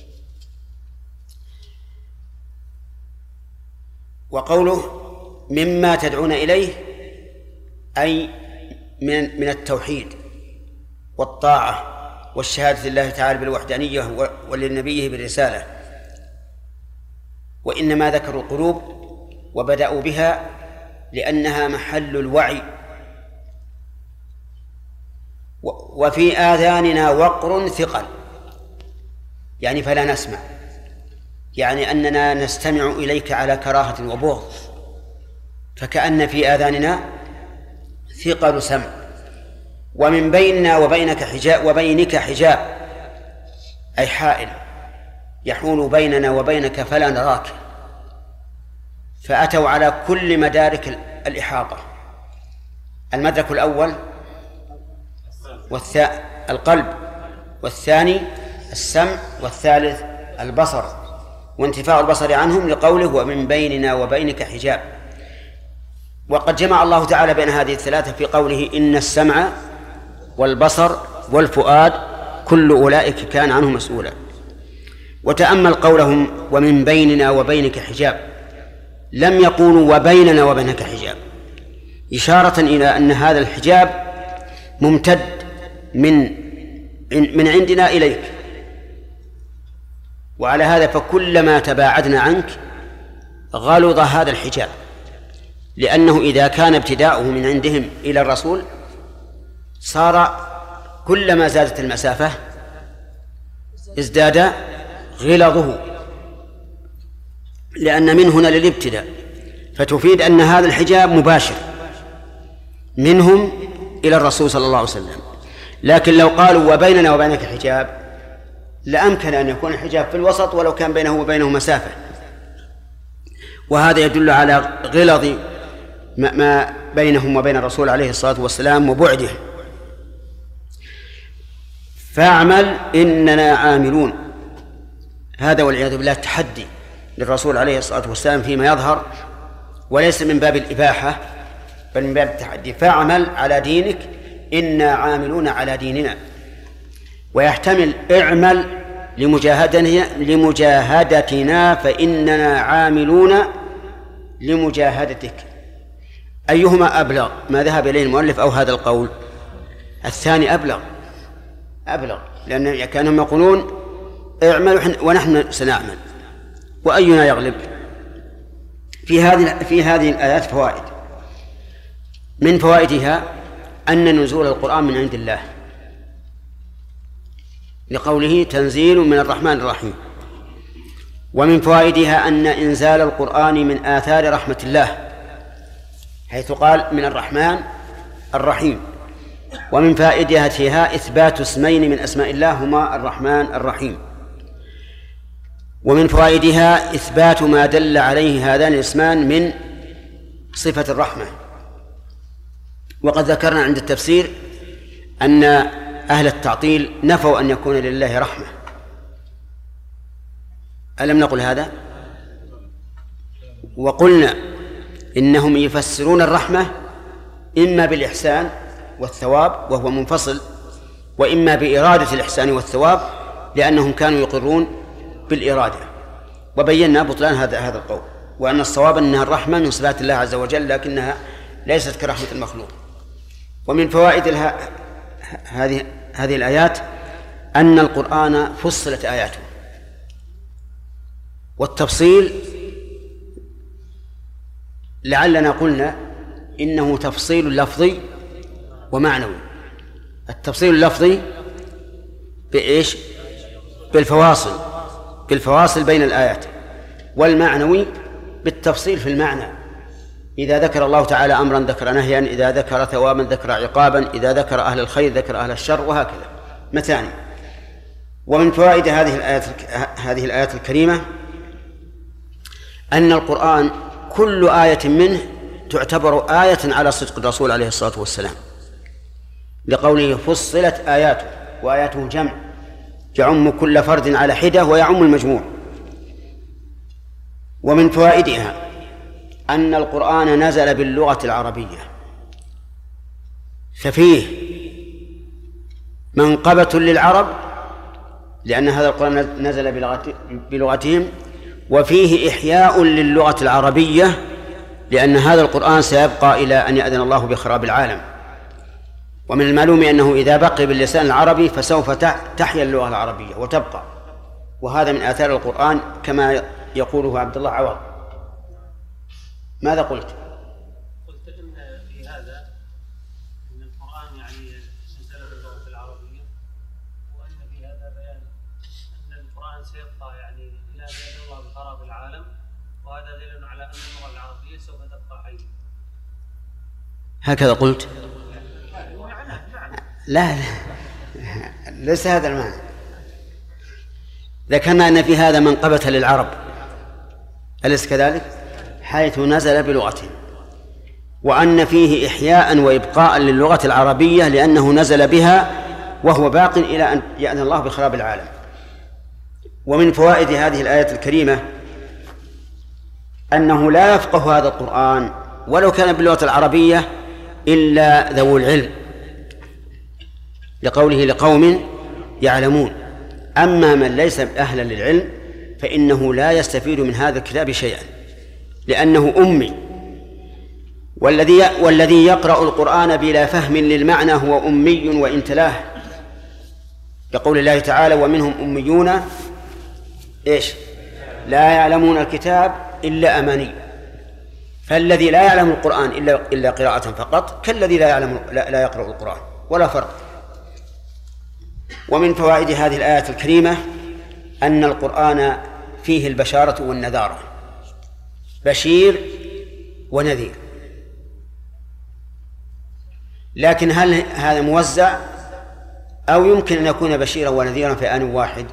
وقوله مما تدعون إليه أي من من التوحيد والطاعة والشهادة لله تعالى بالوحدانية ولنبيه بالرسالة. وإنما ذكروا القلوب وبدأوا بها لأنها محل الوعي. وفي آذاننا وقر ثقل، يعني فلا نسمع، يعني أننا نستمع إليك على كراهة وبغض، فكأن في آذاننا ثقل سمع. ومن بيننا وبينك حجاب، وبينك حجاب أي حائل يحول بيننا وبينك فلا نراك. فأتوا على كل مدارك الإحاطة. المدرك الأول والثاء القلب، والثاني السمع، والثالث البصر، وانتفاء البصر عنهم لقوله ومن بيننا وبينك حجاب. وقد جمع الله تعالى بين هذه الثلاثة في قوله إن السمع والبصر والفؤاد كل أولئك كان عنه مسؤولا. وتأمل قولهم ومن بيننا وبينك حجاب، لم يقولوا وبيننا وبينك حجاب، إشارة إلى أن هذا الحجاب ممتد من من عندنا إليك. وعلى هذا فكلما تباعدنا عنك غلظ هذا الحجاب، لأنه إذا كان ابتداؤه من عندهم إلى الرسول صار كلما زادت المسافة ازداد غلظه، لأن من هنا للابتداء، فتفيد أن هذا الحجاب مباشر منهم إلى الرسول صلى الله عليه وسلم. لكن لو قالوا وبيننا وبينك حجاب لأمكن أن يكون الحجاب في الوسط ولو كان بينه وبينه مسافة، وهذا يدل على غلظ ما بينهم وبين الرسول عليه الصلاة والسلام وبعده. فاعمل إننا عاملون، هذا والعياذ بالله تحدي للرسول عليه الصلاة والسلام فيما يظهر، وليس من باب الإباحة بل من باب التحدي. فاعمل على دينك إنا عاملون على ديننا. ويحتمل اعمل لمجاهدتنا, لمجاهدتنا فإننا عاملون لمجاهدتك. أيهما أبلغ، ما ذهب إليه المؤلف أو هذا القول؟ الثاني أبلغ أبلغ لأن كانهم يقولون اعمل ونحن سنعمل، وأينا يغلب. في هذه في هذه الآيات فوائد. من فوائدها أن نزول القرآن من عند الله، لقوله تنزيل من الرحمن الرحيم. ومن فوائدها أن إنزال القرآن من آثار رحمة الله، حيث قال من الرحمن الرحيم. ومن فائدتها إثبات اسمين من أسماء الله هما الرحمن الرحيم. ومن فوائدها إثبات ما دل عليه هذان الاسمان من صفة الرحمة. وقد ذكرنا عند التفسير أن أهل التعطيل نفوا أن يكون لله رحمة. ألم نقل هذا؟ وقلنا إنهم يفسرون الرحمة إما بالإحسان والثواب وهو منفصل، وإما بإرادة الإحسان والثواب لأنهم كانوا يقرون بالإرادة. وبينا بطلان هذا هذا القول، وأن الصواب أنها الرحمة من صفات الله عز وجل لكنها ليست كرحمة المخلوق. ومن فوائد الها... هذه هذه الآيات أن القرآن فصلت آياته، والتفصيل لعلنا قلنا إنه تفصيل لفظي ومعنوي. التفصيل اللفظي بإيش؟ بالفواصل بالفواصل بين الآيات، والمعنوي بالتفصيل في المعنى. إذا ذكر الله تعالى أمرا ذكر نهيا، إذا ذكر ثوابا ذكر عقابا، إذا ذكر أهل الخير ذكر أهل الشر، وهكذا مثاني. ومن فوائد هذه الآيات هذه الآيات الكريمة أن القرآن كل آية منه تعتبر آية على صدق الرسول عليه الصلاة والسلام، لقوله فصلت آياته، وآياته جمع يعم كل فرد على حدة ويعم المجموع. ومن فوائدها أن القرآن نزل باللغة العربية، ففيه منقبة للعرب لأن هذا القرآن نزل بلغتهم، وفيه إحياء للغة العربية لأن هذا القرآن سيبقى إلى أن يأذن الله بخراب العالم. ومن المعلوم أنه إذا بقي باللسان العربي فسوف تحيا اللغة العربية وتبقى، وهذا من آثار القرآن كما يقوله عبد الله عوض. ماذا قلت؟ قلت إن في هذا أن القرآن يعني نزل باللغة العربية، وأن في هذا بيان أن القرآن سيبقى يعني إلى أن يأذن الله بخراب العالم، وهذا دليل على أن اللغة العربية سوف تبقى حية. هكذا قلت؟ لا لا ليس هذا المعنى. ذكرنا أن في هذا منقبة للعرب، أليس كذلك؟ حيث نزل بلغتهم، وأن فيه إحياء وإبقاء للغة العربية لأنه نزل بها وهو باق إلى أن يأذن الله بخراب العالم. ومن فوائد هذه الآية الكريمة أنه لا يفقه هذا القرآن ولو كان باللغة العربية إلا ذو العلم، لقوله لقوم يعلمون. أما من ليس أهلا للعلم فإنه لا يستفيد من هذا الكتاب شيئا لأنه أمي، والذي والذي يقرأ القرآن بلا فهم للمعنى هو أمي وإن تلاه، يقول الله تعالى ومنهم أميون إيش لا يعلمون الكتاب إلا أماني. فالذي لا يعلم القرآن إلا إلا قراءة فقط كالذي لا يعلم لا, لا يقرأ القرآن، ولا فرق. ومن فوائد هذه الآية الكريمة أن القرآن فيه البشارة والنذارة، بشير ونذير. لكن هل هذا موزع أو يمكن أن يكون بشيرا ونذيرا في آن واحد؟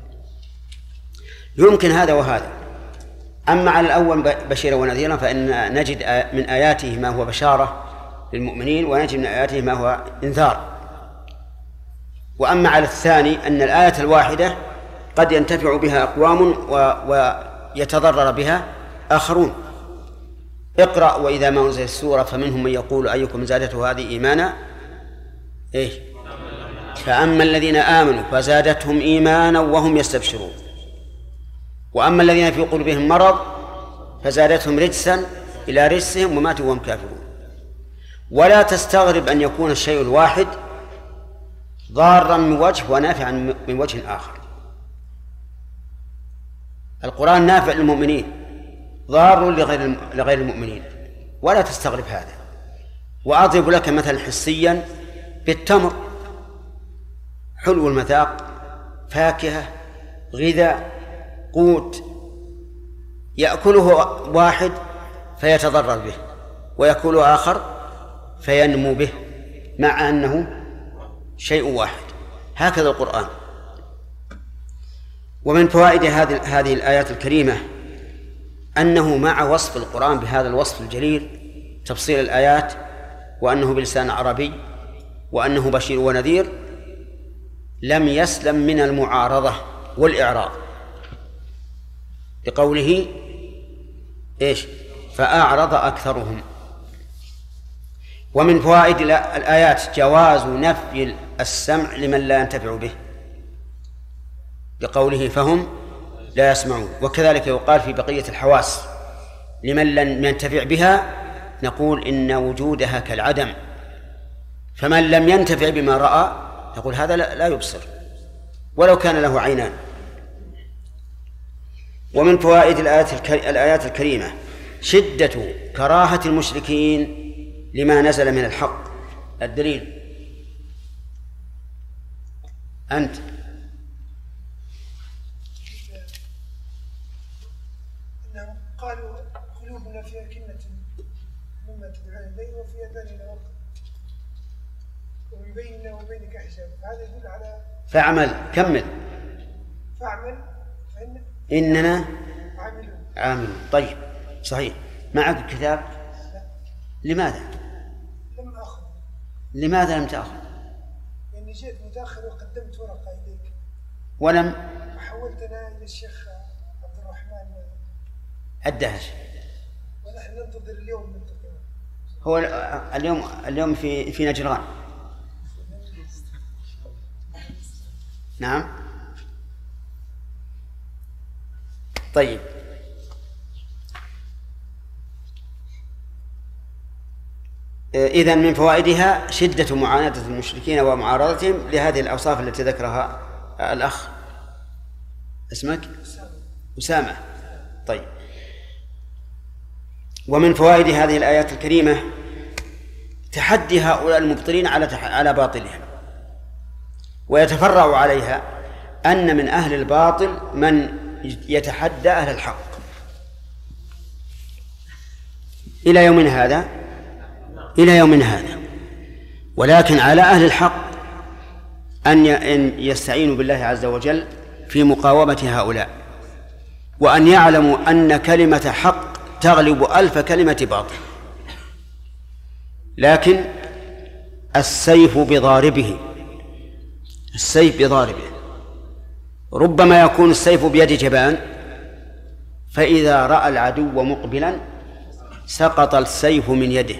يمكن هذا وهذا. أما على الأول بشيرا ونذيرا فإن نجد من آياته ما هو بشارة للمؤمنين ونجد من آياته ما هو إنذار. وأما على الثاني أن الآية الواحدة قد ينتفع بها أقوام ويتضرر بها آخرون. اقرأ وإذا ما أنزلت السورة فمنهم من يقول أيكم زادته هذه إيمانا إيه؟ فأما الذين آمنوا فزادتهم إيمانا وهم يستبشرون، وأما الذين في قلوبهم مرض فزادتهم رجسا إلى رجسهم وماتوا وهم كافرون. ولا تستغرب أن يكون الشيء الواحد ضارا من وجه ونافعا من وجه آخر. القرآن نافع للمؤمنين ضار لغير لغير المؤمنين، ولا تستغرب هذا. وأضرب لك مثلا حسيا بالتمر، حلو المذاق، فاكهة، غذاء، قوت، يأكله واحد فيتضرر به ويأكله آخر فينمو به مع أنه شيء واحد. هكذا القرآن. ومن فوائد هذه هذه الآيات الكريمة أنه مع وصف القرآن بهذا الوصف الجليل تفصيل الآيات وأنه بلسان عربي وأنه بشير ونذير لم يسلم من المعارضة والإعراض، لقوله إيش فأعرض أكثرهم. ومن فوائد الآيات جواز نفي السمع لمن لا ينتفع به، لقوله فهم لا يسمعون. وكذلك يقال في بقية الحواس لمن لم ينتفع بها نقول إن وجودها كالعدم، فمن لم ينتفع بما رأى نقول هذا لا يبصر ولو كان له عينان. ومن فوائد الآيات الكريمة شدة كراهة المشركين لما نزل من الحق. الدليل أنت إنهم قالوا قلوبنا في أكنة مما تدعون إليه وفي أذاننا وقر ومن بيننا وبينك حجاب. هذا يدل على فاعمل كمل فاعمل فإن إننا عاملون عاملون. طيب صحيح. معك الكتاب؟ لا. لماذا؟ لم أخذ. لماذا لم تأخذ؟ لأني جئت متأخر وقدمت ورقة إليك ولم وحولت أنا إلى الشيخ عبد الرحمن الدهش. ونحن ننتظر اليوم ننتظر. هو اليوم اليوم في في نجران. نعم. طيب، إذن من فوائدها شدة معاندة المشركين ومعارضتهم لهذه الأوصاف التي ذكرها الأخ. اسمك؟ أسامة. طيب، ومن فوائد هذه الآيات الكريمة تحدي هؤلاء المبطلين على على باطلهم، ويتفرع عليها أن من أهل الباطل من يتحدى أهل الحق إلى يومنا هذا إلى يومنا هذا ولكن على أهل الحق أن يستعينوا بالله عز وجل في مقاومة هؤلاء، وأن يعلموا أن كلمة حق تغلب ألف كلمة باطل، لكن السيف بضاربه السيف بضاربه ربما يكون السيف بيد جبان، فإذا رأى العدو مقبلا سقط السيف من يده.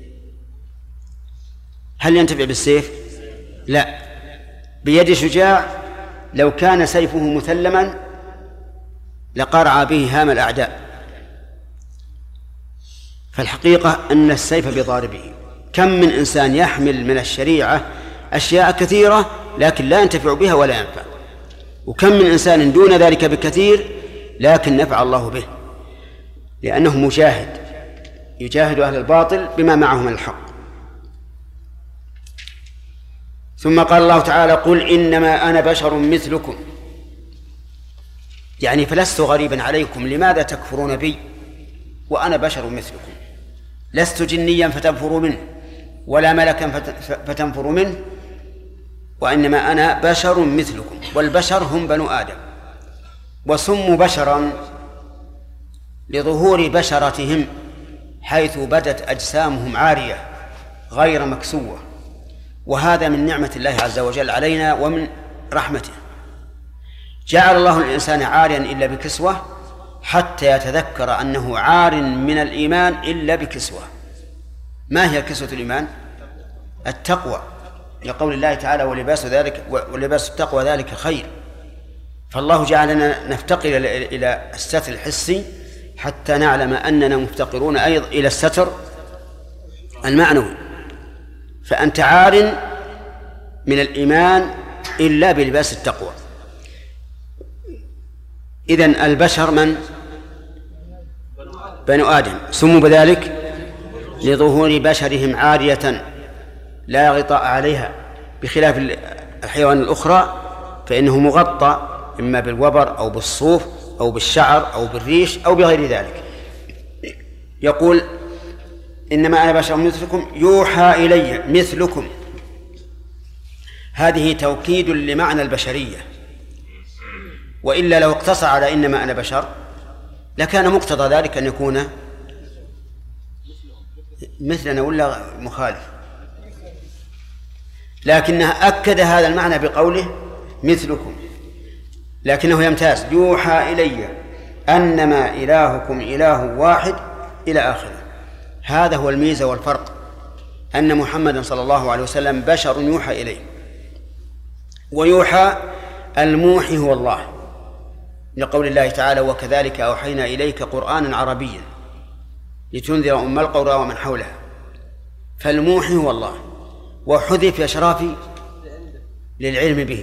هل ينتفع بالسيف؟ لا، بيد شجاع لو كان سيفه مثلما لقرع به هام الأعداء. فالحقيقة أن السيف بضاربه. كم من إنسان يحمل من الشريعة أشياء كثيرة لكن لا ينتفع بها ولا ينفع، وكم من إنسان دون ذلك بكثير لكن نفع الله به، لأنه مجاهد يجاهد أهل الباطل بما معه من الحق. ثم قال الله تعالى: قل إنما أنا بشر مثلكم، يعني فلست غريبا عليكم، لماذا تكفرون بي وأنا بشر مثلكم؟ لست جنيا فتنفروا منه ولا ملكا فتنفروا منه، وإنما أنا بشر مثلكم. والبشر هم بنو آدم، وسموا بشرا لظهور بشرتهم حيث بدت أجسامهم عارية غير مكسوة، وهذا من نعمة الله عز وجل علينا ومن رحمته. جعل الله الإنسان عاريا إلا بكسوة حتى يتذكر أنه عار من الإيمان إلا بكسوة. ما هي كسوة الإيمان؟ التقوى، لقول الله تعالى: ولباس ذلك ولباس التقوى ذلك خير. فالله جعلنا نفتقر إلى الستر الحسي حتى نعلم أننا مفتقرون أيضا إلى الستر المعنوي. فأنت عار من الإيمان إلا بلباس التقوى. إذن البشر من؟ بنو آدم، سموا بذلك لظهور بشرهم عارية لا غطاء عليها، بخلاف الحيوان الأخرى فإنه مغطى إما بالوبر أو بالصوف أو بالشعر أو بالريش أو بغير ذلك. يقول: إنما أنا بشر مثلكم يوحى إلي مثلكم. هذه توكيد لمعنى البشرية، وإلا لو اقتصر على إنما أنا بشر لكان مقتضى ذلك أن يكون مثلنا ولا مخالف، لكنه أكد هذا المعنى بقوله مثلكم، لكنه يمتاز: يوحى إلي أنما إلهكم إله واحد إلى آخره. هذا هو الميزة والفرق، أن محمدا صلى الله عليه وسلم بشر يوحى إليه، ويوحى الموحي هو الله، لقول الله تعالى: وكذلك أوحينا إليك قرآنا عربيا لتنذر أم القرى ومن حولها. فالموحي هو الله، وحذف يا شرافي للعلم به،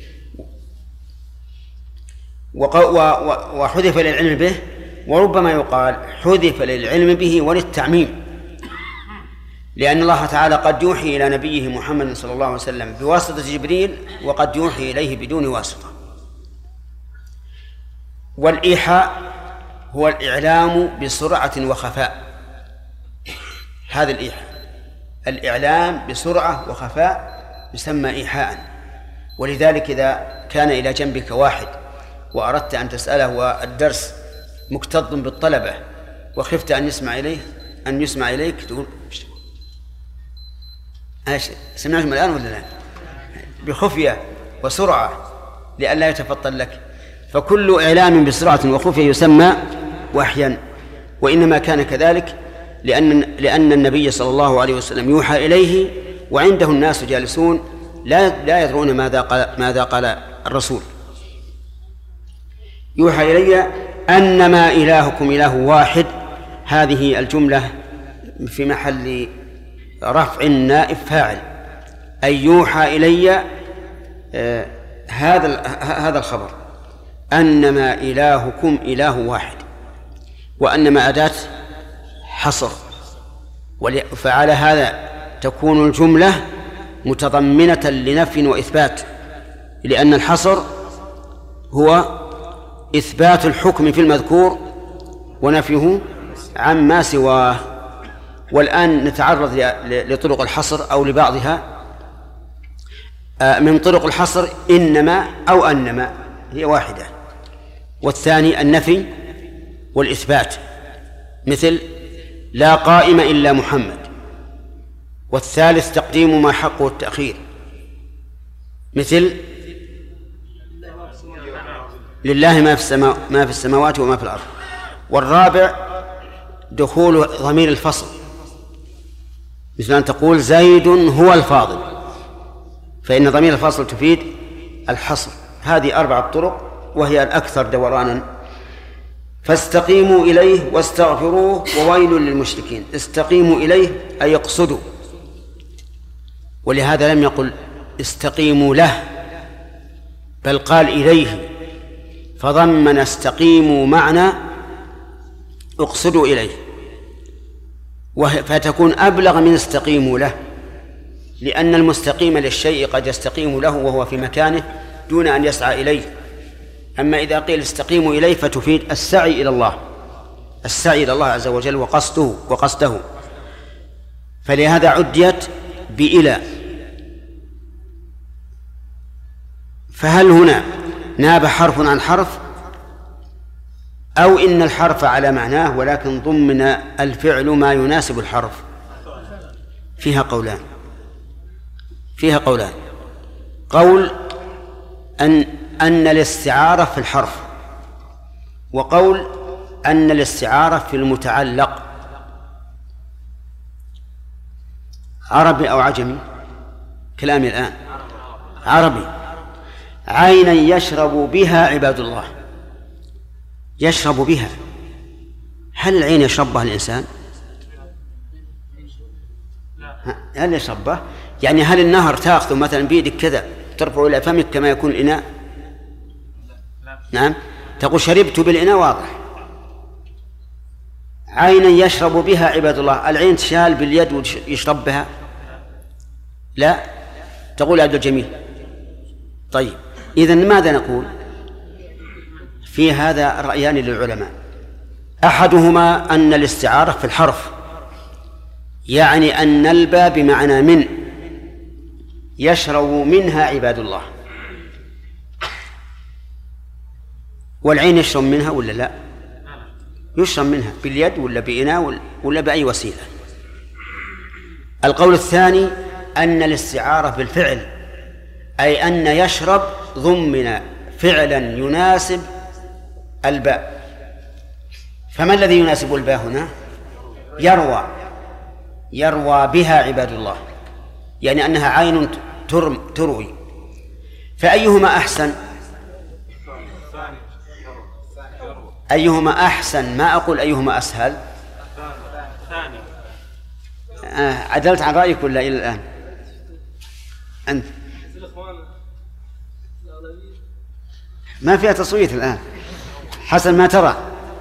وحذف للعلم به، وربما يقال حذف للعلم به وللتعميم، لأن الله تعالى قد يوحي إلى نبيه محمد صلى الله عليه وسلم بواسطة جبريل، وقد يوحي إليه بدون واسطة. والإيحاء هو الإعلام بسرعة وخفاء. هذا الإيحاء، الإعلام بسرعة وخفاء يسمى إيحاء. ولذلك إذا كان إلى جنبك واحد وأردت أن تسأله والدرس مكتظ بالطلبة وخفت أن يسمع إليه أن يسمع إليك تقول: ايش سمعتم الآن ولا لا؟ بخفية وسرعة لئلا يتفطن لك. فكل إعلام بسرعة وخفية يسمى وحيا، وإنما كان كذلك لأن لأن النبي صلى الله عليه وسلم يوحى إليه وعنده الناس جالسون لا لا يدرون ماذا قال ماذا قال الرسول يوحى إلي أنما إلهكم إله واحد. هذه الجملة في محل رفع نائب فاعل، أي يوحى إلي آه هذا هذا الخبر أنما إلهكم إله واحد، وأنما أداة حصر، فعلى هذا تكون الجملة متضمنة لنفي وإثبات، لأن الحصر هو إثبات الحكم في المذكور ونفيه عما سواه. والآن نتعرض لطرق الحصر أو لبعضها. من طرق الحصر إنما أو أنما هي واحدة، والثاني النفي والإثبات، مثل لا قائم إلا محمد، والثالث تقديم ما حقه التأخير، مثل لله ما في السماء ما في السماوات وما في الأرض. والرابع دخول ضمير الفصل، مثل أن تقول زيد هو الفاضل، فإن ضمير الفصل تفيد الحصر. هذه أربعة طرق وهي الأكثر دورانا. فاستقيموا إليه واستغفروه وويل للمشركين. استقيموا إليه أي اقصدوا، ولهذا لم يقل استقيموا له بل قال إليه، فضمن استقيموا معنى اقصدوا إليه، فتكون أبلغ من استقيموا له، لأن المستقيم للشيء قد يستقيم له وهو في مكانه دون أن يسعى إليه. أما إذا قيل استقيموا إليه فتفيد السعي إلى الله، السعي إلى الله عز وجل وقصده وقصده، فلهذا عديت بإلى. فهل هنا ناب حرف عن حرف، أو إن الحرف على معناه ولكن ضمن الفعل ما يناسب الحرف؟ فيها قولان فيها قولان قول أن أن الاستعارة في الحرف، وقول أن الاستعارة في المتعلق. عربي أو عجمي؟ كلامي الآن عربي. عينا يشرب بها عباد الله. يشرب بها، هل العين يشرب بها الإنسان؟ هل يشرب بها؟ يعني هل النهر تأخذ مثلا بيدك كذا ترفع إلى فمك كما يكون الإناء؟ نعم، تقول شربت بالإناء، واضح. عينا يشرب بها عباد الله، العين تشال باليد ويشرب بها؟ لا. تقول عبد الجميل. طيب، إذن ماذا نقول في هذا؟ رأيان للعلماء. أحدهما أن الاستعارة في الحرف، يعني أن نلبى بمعنى من، يشرب منها عباد الله. والعين يشرب منها ولا لا؟ يشرب منها باليد ولا بإناء ولا بأي وسيلة. القول الثاني أن الاستعارة بالفعل، أي أن يشرب ضمن فعلا يناسب الباء. فما الذي يناسب الباء هنا؟ يروى يروى بها عباد الله، يعني أنها عين تروي. فأيهما أحسن؟ أيهما أحسن؟ ما أقول أيهما أسهل. آه عدلت عن رأيك ولا إلى الآن؟ أنت ما فيها تصويت الآن حسن ما ترى.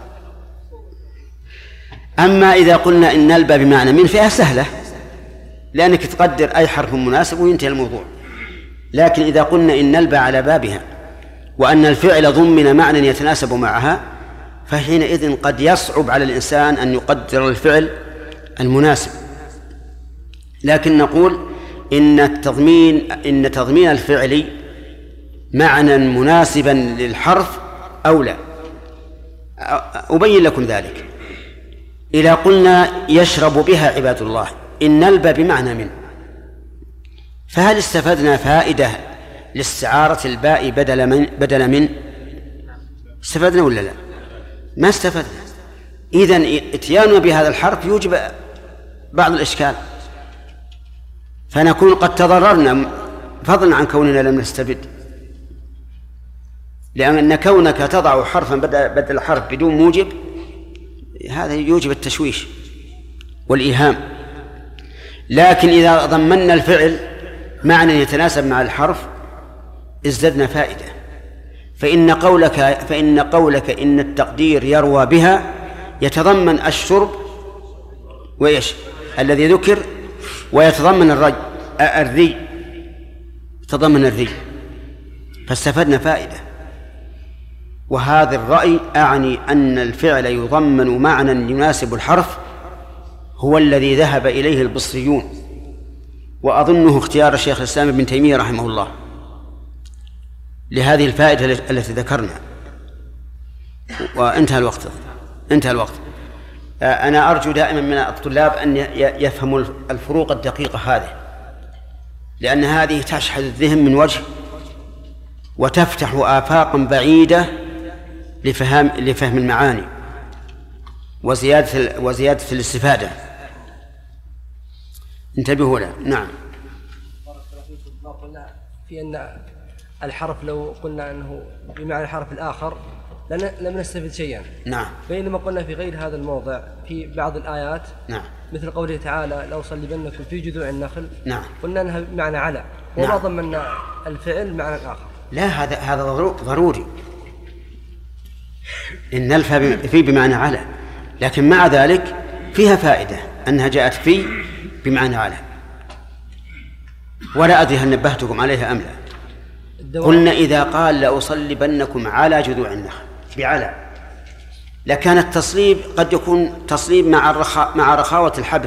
أما إذا قلنا إن نلبى بمعنى من، فيها سهلة، لأنك تقدر أي حرف مناسب وينتهي الموضوع. لكن إذا قلنا إن نلبى على بابها وأن الفعل ضمن معنى يتناسب معها، فحينئذ قد يصعب على الإنسان أن يقدر الفعل المناسب. لكن نقول إن التضمين إن تضمين الفعل معنى مناسبا للحرف أولى. أبين لكم ذلك. إذا قلنا يشرب بها عباد الله، إن نلبى بمعنى من، فهل استفدنا فائدة لاستعارة الباء بدل من بدل من؟ استفدنا ولا لا؟ ما استفدنا. إذن اتياننا بهذا الحرف يوجب بعض الإشكال، فنكون قد تضررنا فضلا عن كوننا لم نستفد. لأن كونك تضع حرفا بدل حرف بدون موجب هذا يوجب التشويش والإيهام. لكن إذا ضمننا الفعل معنى يتناسب مع الحرف ازددنا فائدة. فإن قولك فإن قولك إن التقدير يروى بها يتضمن الشرب وإيش الذي ذكر، ويتضمن الري الري يتضمن الري، فاستفدنا فائدة. وهذا الرأي أعني أن الفعل يضمن معنى يناسب الحرف هو الذي ذهب إليه البصريون، وأظنه اختيار الشيخ الإسلام ابن تيمية رحمه الله لهذه الفائدة التي ذكرنا. وانتهى الوقت انتهى الوقت أنا أرجو دائما من الطلاب أن يفهموا الفروق الدقيقة هذه، لأن هذه تشحذ الذهن من وجه وتفتح آفاقا بعيدة لفهم لفهم المعاني وزيادة وزيادة الاستفادة. انتبهوا له. نعم. ما قلنا في أن الحرف لو قلنا أنه بمعنى الحرف الآخر لم نستفد شيئا. نعم. بينما قلنا في غير هذا الموضع في بعض الآيات نعم. مثل قوله تعالى لو صلبنكم في جذوع النخل. نعم. قلنا أنها بمعنى على وما نعم. ضمننا الفعل معنى آخر. لا هذا هذا ضروري إن الفا في بمعنى على، لكن مع ذلك فيها فائدة أنها جاءت في بمعنى على، ولا أدري هل نبهتكم عليها أم لا. قلنا إذا قال لأصلبنكم على جذوع النخل بعلى، لكان التصليب قد يكون تصليب مع الرخاء مع رخاوة الحبل،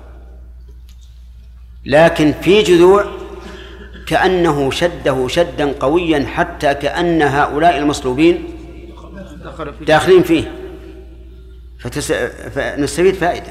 لكن في جذوع كأنه شده شدا قويا حتى كأن هؤلاء المصلوبين داخلين فيه، فتس... فنستفيد فائدة.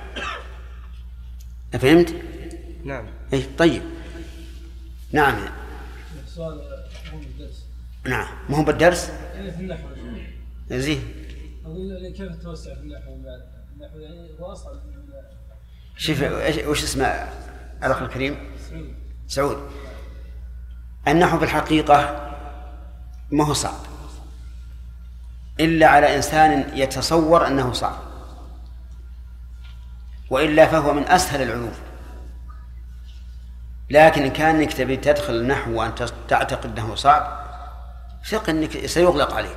أفهمت؟ نعم. أي طيب. نعم. سؤال مو بالدرس. نعم ما هو بالدرس؟ يعني في النحو. زين. أقول كيف التوسع في النحو؟ النحو يعني هو أصعب. شوف وش اسمه الأخ الكريم؟ سعود. سعود. النحو في الحقيقة ما هو صعب إلا على إنسان يتصور أنه صعب، وإلا فهو من أسهل العلوم. لكن إن كان إنك تبي تدخل النحو وأنت تعتقد أنه صعب ثق أنك سيغلق عليك.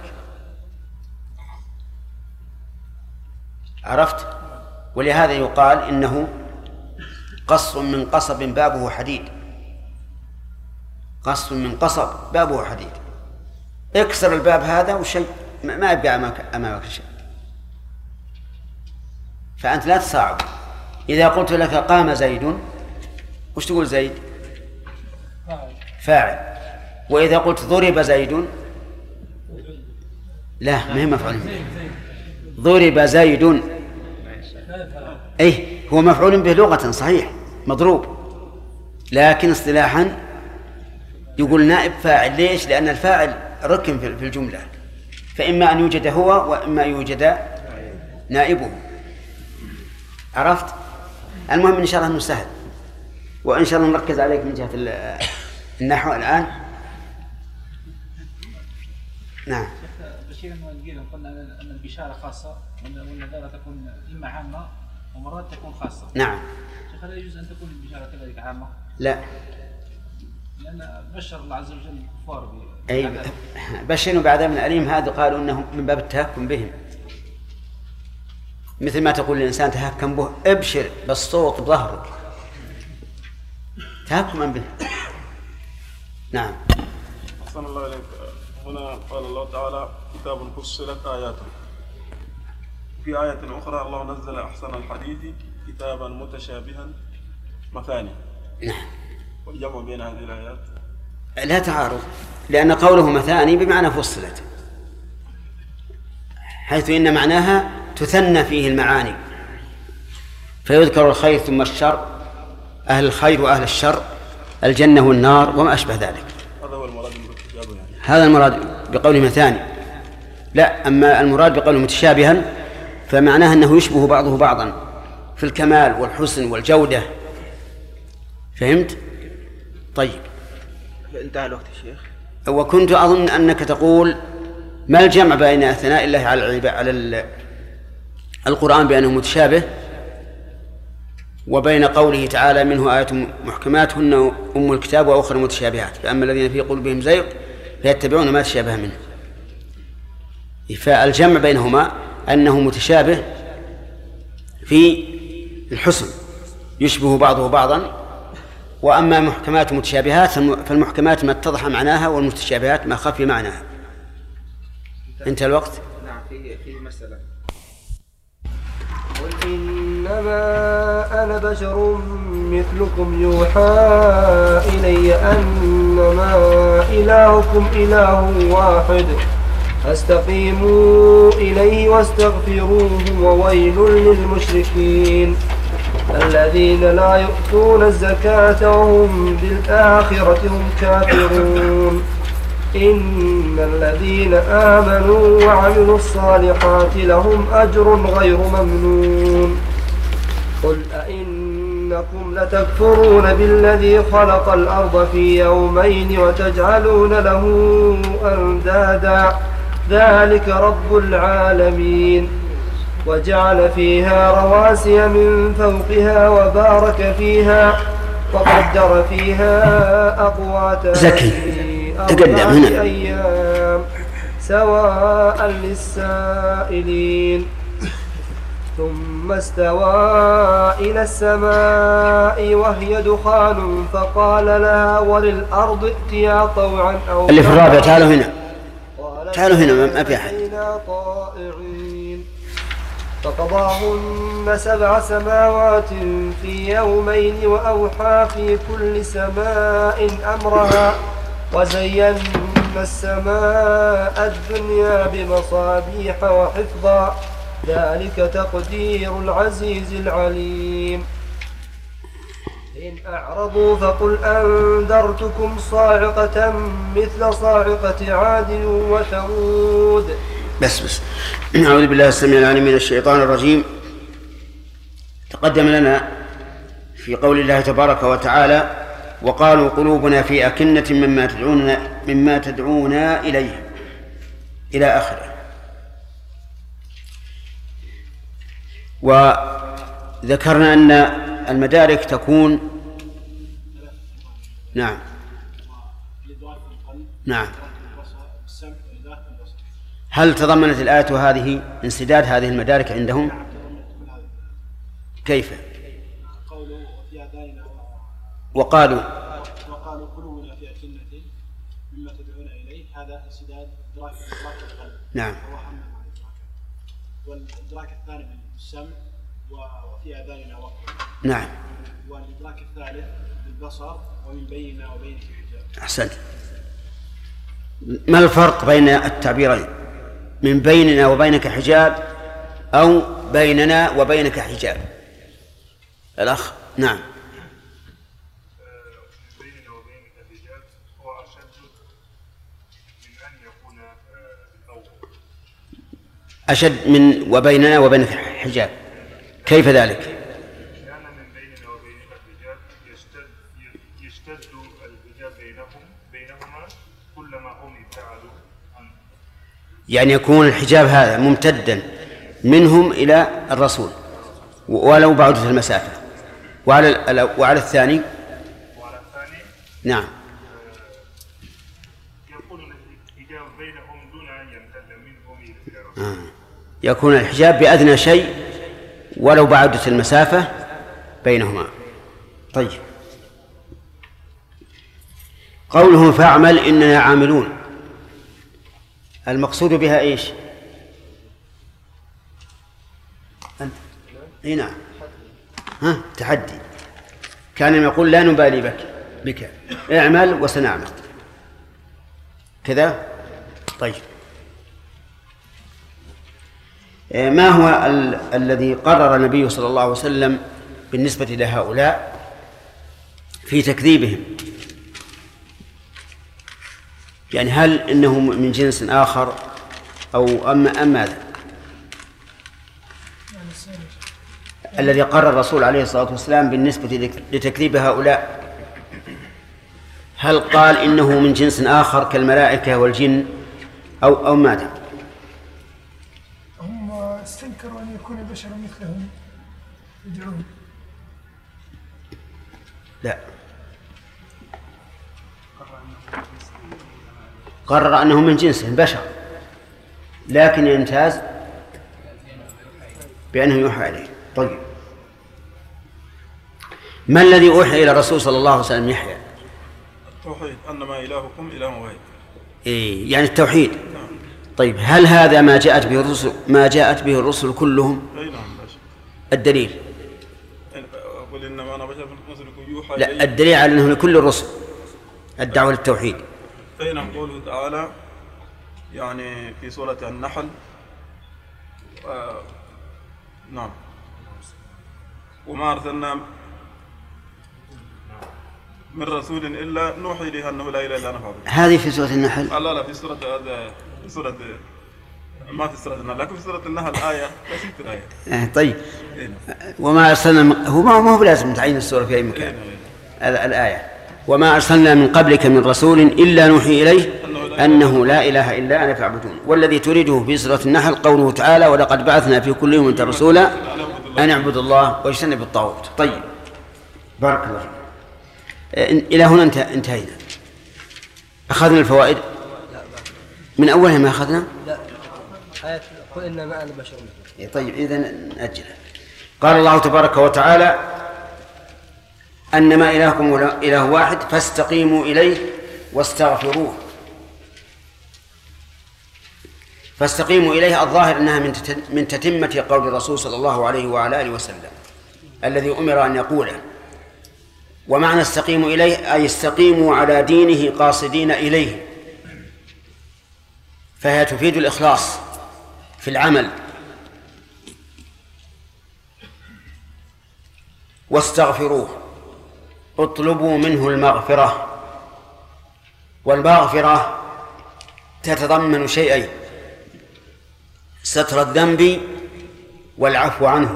عرفت؟ ولهذا يقال إنه قص من قصب بابه حديد. قص من قصب بابه حديد، اكسر الباب هذا وشيء ما يبقى أمامك شيء. فأنت لا تصعب. إذا قلت لك قام زيد وش تقول زيد؟ فاعل. وإذا قلت ضرب زيد لا ما هي مفعول. ضرب زيد أي هو مفعول به لغة صحيح مضروب، لكن اصطلاحا يقول نائب فاعل. ليش؟ لأن الفاعل ركن في الجملة، فإما أن يوجد هو وإما يوجد نائبه. عرفت؟ المهم إن شاء الله أنه سهل، وإن شاء الله نركز عليك من جهة النحو الآن. نعم. بشير المؤلفين قلنا أن البشارة خاصة والنذارة تكون إما عامة ومرات تكون خاصة. نعم. شيخ هل يجوز أن تكون البشارة كذلك عامة؟ لا. لأن بشر الله عز وجل الكفار ب أي بشروا بعذاب أليم، هذا قالوا أنه من باب التهكم بهم، مثل ما تقول الإنسان تهكم به ابشر بالصوت بظهرك، تهكما به. نعم. أحسن الله إليك. هنا قال الله تعالى كتاب فصلت آياته. في آية أخرى الله نزل أحسن الحديث كتابا متشابها مثاني. نعم. والجمع بين هذه الآيات لا تعارض، لأن قوله مثاني بمعنى فصلت، حيث إن معناها تثنى فيه المعاني، فيذكر الخير ثم الشر، أهل الخير وأهل الشر، الجنة والنار وما أشبه ذلك. هذا هو المراد بالكتاب يعني. هذا المراد بقوله مثاني. لا، أما المراد بقوله متشابها فمعناه أنه يشبه بعضه بعضا في الكمال والحسن والجودة. فهمت؟ طيب. انتهى الوقت يا شيخ. وكنت أظن أنك تقول ما الجمع بين ثناء الله على على القرآن بأنه متشابه وبين قوله تعالى منه آيات محكمات هن أم الكتاب وأخرى متشابهات فأما الذين في قلوبهم زيغ فيتبعون ما تشابه منه. فالجمع بينهما أنه متشابه في الحسن يشبه بعضه بعضا، وأما محكمات متشابهات فالمحكمات ما اتضح معناها والمتشابهات ما خفي معناها. انتهى الوقت. نعم في في مسألة. قل إنما أنا بشر مثلكم يوحى إلي أنما إلهكم إله واحد فاستقيموا إليه واستغفروه وويل للمشركين الذين لا يؤتون الزكاة وهم بالآخرة هم كافرون إن الذين آمنوا وعملوا الصالحات لهم أجر غير ممنون. قل أئنكم لتكفرون بالذي خلق الأرض في يومين وتجعلون له أندادا ذلك رب العالمين وجعل فيها رواسي من فوقها وبارك فيها وقدر فيها أقواتها في أربعة أيام سواء للسائلين ثم استوى إلى السماء وهي دخان فقال لها وللأرض ائتيا طوعا أو اللي في الرابع تعالوا هنا تعالوا هنا ما في أحد. فقضاهن سبع سماوات في يومين وأوحى في كل سماء أمرها وزينا السماء الدنيا بمصابيح وحفظا ذلك تقدير العزيز العليم. إن أعرضوا فقل أنذرتكم صاعقة مثل صاعقة عاد وثمود. بس بس أعوذ بالله السميع العليم من الشيطان الرجيم. تقدم لنا في قول الله تبارك وتعالى وقالوا قلوبنا في أكنة مما تدعونا مما تدعونا إليه إلى آخره. وذكرنا أن المدارك تكون نعم نعم. هل تضمنت الآية هذه انسداد هذه المدارك عندهم؟ كيف؟ وقالوا وقالوا قلوبنا في أكنة مما تدعون إليه هذا انسداد إدراك القلب. نعم. والإدراك الثاني بالسمع وفي آذاننا وقت. نعم. والإدراك الثالث بالبصر ومن بيننا وبينك حجاب. أحسنت. ما الفرق بين التعبيرين من بيننا وبينك حجاب أو بيننا وبينك حجاب؟ الأخ نعم. بيننا وبينك حجاب هو أشد من أن يكون الأول. أشد من وبيننا وبينك حجاب، كيف ذلك؟ لأن من بيننا وبينك حجاب يشتد يشتد الحجاب بينهم بينهما كلما هم ابتعدوا عنه. يعني يكون الحجاب هذا ممتدا منهم إلى الرسول ولو بعدت المسافة. وعلى وعلى الثاني وعلى الثاني نعم يكون الحجاب بينهم دون أن يمتد منهم إلى الرسول. آه. يكون الحجاب بأدنى شيء ولو بعدت المسافة بينهما. طيب قوله فاعمل إننا عاملون المقصود بها إيش؟ اي نعم ها تحدي. كان يقول لا نبالي بك بك اعمل وسنعمل كذا. طيب ما هو ال- الذي قرر النبي صلى الله عليه وسلم بالنسبة لهؤلاء في تكذيبهم؟ يعني هل إنه من جنس آخر أو أم أم ماذا؟ الذي قرر الرسول عليه الصلاة والسلام بالنسبة لتكذيب هؤلاء هل قال إنه من جنس آخر كالملائكة والجن أو أو ماذا؟ هم استنكروا أن يكون بشر مثلهم يدعون. لا، قرر أنه من جنس بشر، لكن يمتاز بأنه يوحى إليه. طيب، ما الذي أوحي إلى الرسول صلى الله عليه وسلم يحيى؟ التوحيد، أنما إلهكم إله واحد. إيه، يعني التوحيد. نعم. طيب، هل هذا ما جاءت به الرسل ما جاءت به الرسل كلهم؟ أي نعم. الدليل؟ قل إنما أنا بشر مثلكم يوحى. لا، الدليل على أنه لكل الرسل الدعوة للتوحيد. أي نعم. قوله تعالى يعني في سورة النحل آه نعم، وما أرسلنا من رسول إلا نوحي إليه أنه لا إله إلا أنا فاعبدون. هذه في سورة النحل؟ لا لا، في سورة هذا في سورة ما في سورة النحل، لكن في سورة النحل آية بسيطة الآية. آه طيب. وما أرسلنا، هو ما هو بلازم تعين السورة في أي مكان. الآية وما أرسلنا من قبلك من رسول إلا نوحي إليه أنه لا إله إلا أنا فاعبدون. والذي تريده في سورة النحل قوله تعالى ولقد بعثنا في كل أمة رسولا أن اعبدوا الله واجتنبوا الطاغوت. طيب، بارك الله. إلى هنا انتهينا. أخذنا الفوائد من أولها ما أخذنا؟ لا، آية قل إنما أنا بشر مثلكم. طيب، إذن نأجلها. قال الله تبارك وتعالى أنما إلهكم إله واحد فاستقيموا إليه واستغفروه. فاستقيموا إليه الظاهر أنها من تتمة قول الرسول صلى الله عليه وعلى آله وسلم الذي أمر أن يقوله. ومعنى استقيموا إليه أي استقيموا على دينه قاصدين إليه، فهي تفيد الإخلاص في العمل. واستغفروه، اطلبوا منه المغفرة. والمغفرة تتضمن شيئين: ستر الذنب والعفو عنه،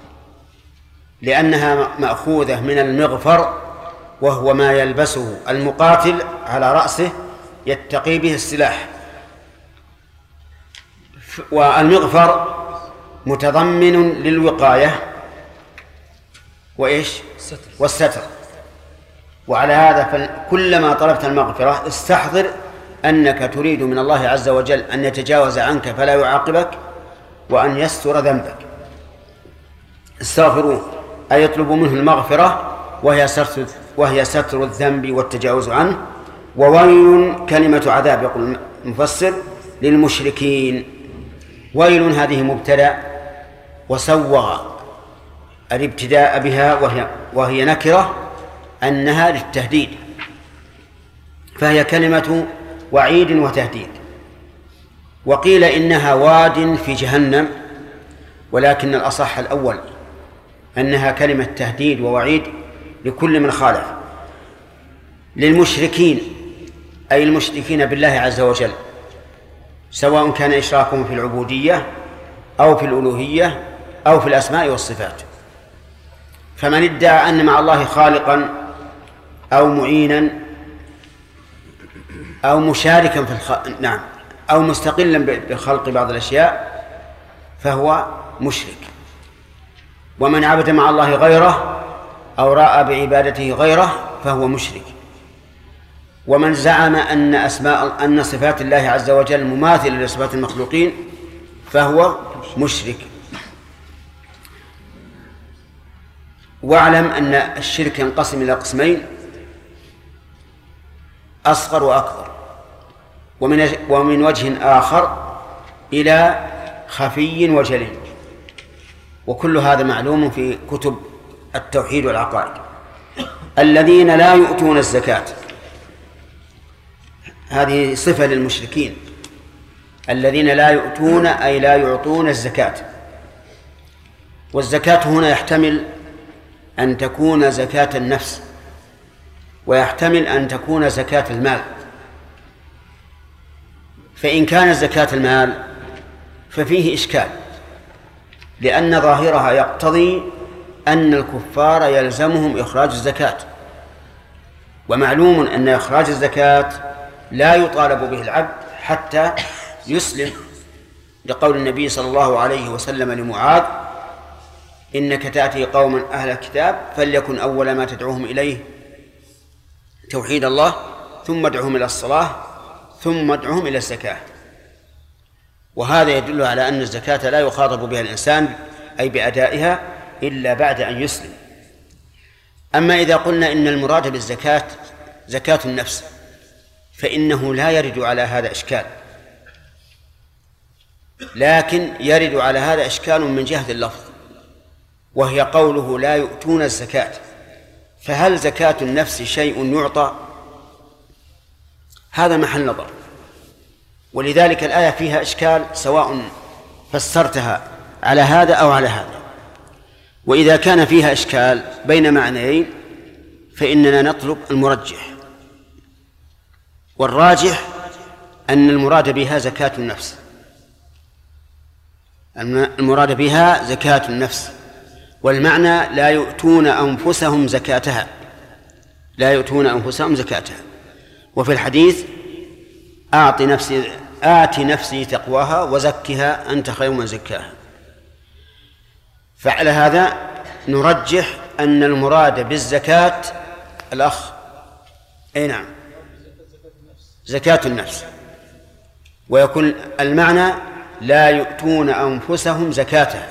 لأنها مأخوذة من المغفر، وهو ما يلبسه المقاتل على رأسه يتقي به السلاح. والمغفر متضمن للوقاية وإيش؟ والستر. وعلى هذا فكلما طلبت المغفرة استحضر أنك تريد من الله عز وجل أن يتجاوز عنك فلا يعاقبك، وأن يستر ذنبك. استغفروه أي يطلبوا منه المغفرة، وهي ستر, وهي ستر الذنب والتجاوز عنه. وويل كلمة عذاب يقول المفسر للمشركين. ويل هذه مبتدأ، وسوغ الابتداء بها وهي, وهي نكرة أنها للتهديد، فهي كلمة وعيد وتهديد. وقيل إنها واد في جهنم، ولكن الأصح الأول أنها كلمة تهديد ووعيد لكل من خالف. للمشركين أي المشركين بالله عز وجل، سواء كان إشراكهم في العبودية أو في الألوهية أو في الأسماء والصفات. فمن ادعى أن مع الله خالقا أو معينا أو مشاركا في الخ... نعم أو مستقلا بخلق بعض الأشياء فهو مشرك. ومن عبد مع الله غيره أو رأى بعبادته غيره فهو مشرك. ومن زعم أن أسماء أن صفات الله عز وجل مماثلة لصفات المخلوقين فهو مشرك. واعلم أن الشرك ينقسم إلى قسمين: أصغر وأكبر، ومن ومن وجه آخر إلى خفي وجلي. وكل هذا معلوم في كتب التوحيد والعقائد. الذين لا يؤتون الزكاة، هذه صفة للمشركين. الذين لا يؤتون أي لا يعطون الزكاة. والزكاة هنا يحتمل أن تكون زكاة النفس، ويحتمل أن تكون زكاة المال. فإن كانت زكاة المال ففيه إشكال، لأن ظاهرها يقتضي أن الكفار يلزمهم إخراج الزكاة، ومعلوم أن إخراج الزكاة لا يطالب به العبد حتى يسلم، لقول النبي صلى الله عليه وسلم لمعاذ: إنك تأتي قوما أهل الكتاب فليكن أول ما تدعوهم إليه توحيد الله، ثم ادعوهم إلى الصلاة، ثم ادعوهم إلى الزكاة. وهذا يدل على أن الزكاة لا يخاطب بها الإنسان أي بأدائها إلا بعد أن يسلم. أما إذا قلنا إن المراد بالزكاة زكاة النفس فإنه لا يرد على هذا إشكال، لكن يرد على هذا إشكال من جهة اللفظ، وهي قوله لا يؤتون الزكاة. فهل زكاة النفس شيء يعطى؟ هذا محل نظر، ولذلك الآية فيها إشكال سواء فسرتها على هذا أو على هذا. وإذا كان فيها إشكال بين معنيين فإننا نطلب المرجح، والراجح أن المراد بها زكاة النفس، المراد بها زكاة النفس، والمعنى لا يؤتون أنفسهم زكاتها، لا يؤتون أنفسهم زكاتها. وفي الحديث: أعط نفسي آت نفسي تقواها وزكها أنت خير من زكاها. فعلى هذا نرجح أن المراد بالزكاة الأخ أي نعم زكاة النفس، ويكون المعنى لا يؤتون أنفسهم زكاتها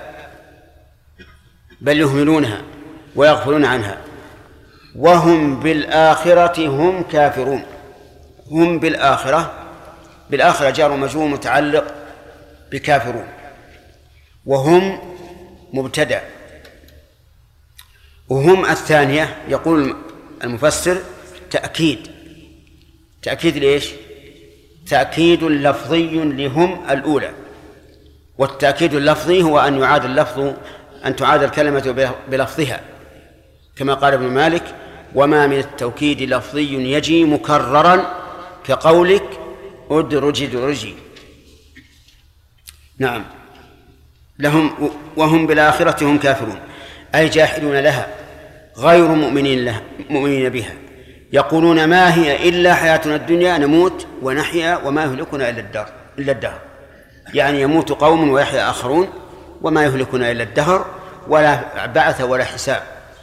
بل يهملونها ويغفلون عنها وهم بالآخرة هم كافرون. هم بالآخرة، بالآخرة جار ومجرور متعلق بكافرون، وهم مبتدأ، وهم الثانية يقول المفسر تأكيد. تأكيد ليش؟ تأكيد لفظي لهم الأولى، والتأكيد اللفظي هو أن يعاد اللفظ أن تعاد الكلمة بلفظها، كما قال ابن مالك: وما من التوكيد لفظي يجي مكررا كقولك أدرج درجي. نعم، لهم وهم بالآخرة هم كافرون، أي جاحدون لها غير مؤمنين لها مؤمنين بها، يقولون ما هي إلا حياتنا الدنيا نموت ونحيا وما يهلكنا إلا الدهر إلا الدهر يعني يموت قوم ويحيا آخرون وما يهلكنا إلا الدهر، ولا بعث ولا حساب.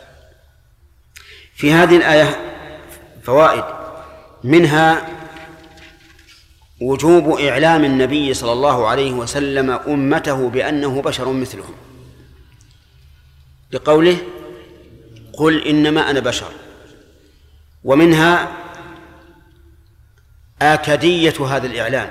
في هذه الآية فوائد، منها وجوب إعلام النبي صلى الله عليه وسلم أمته بأنه بشر مثلهم، بقوله: قل إنما أنا بشر. ومنها آكدية هذا الإعلان،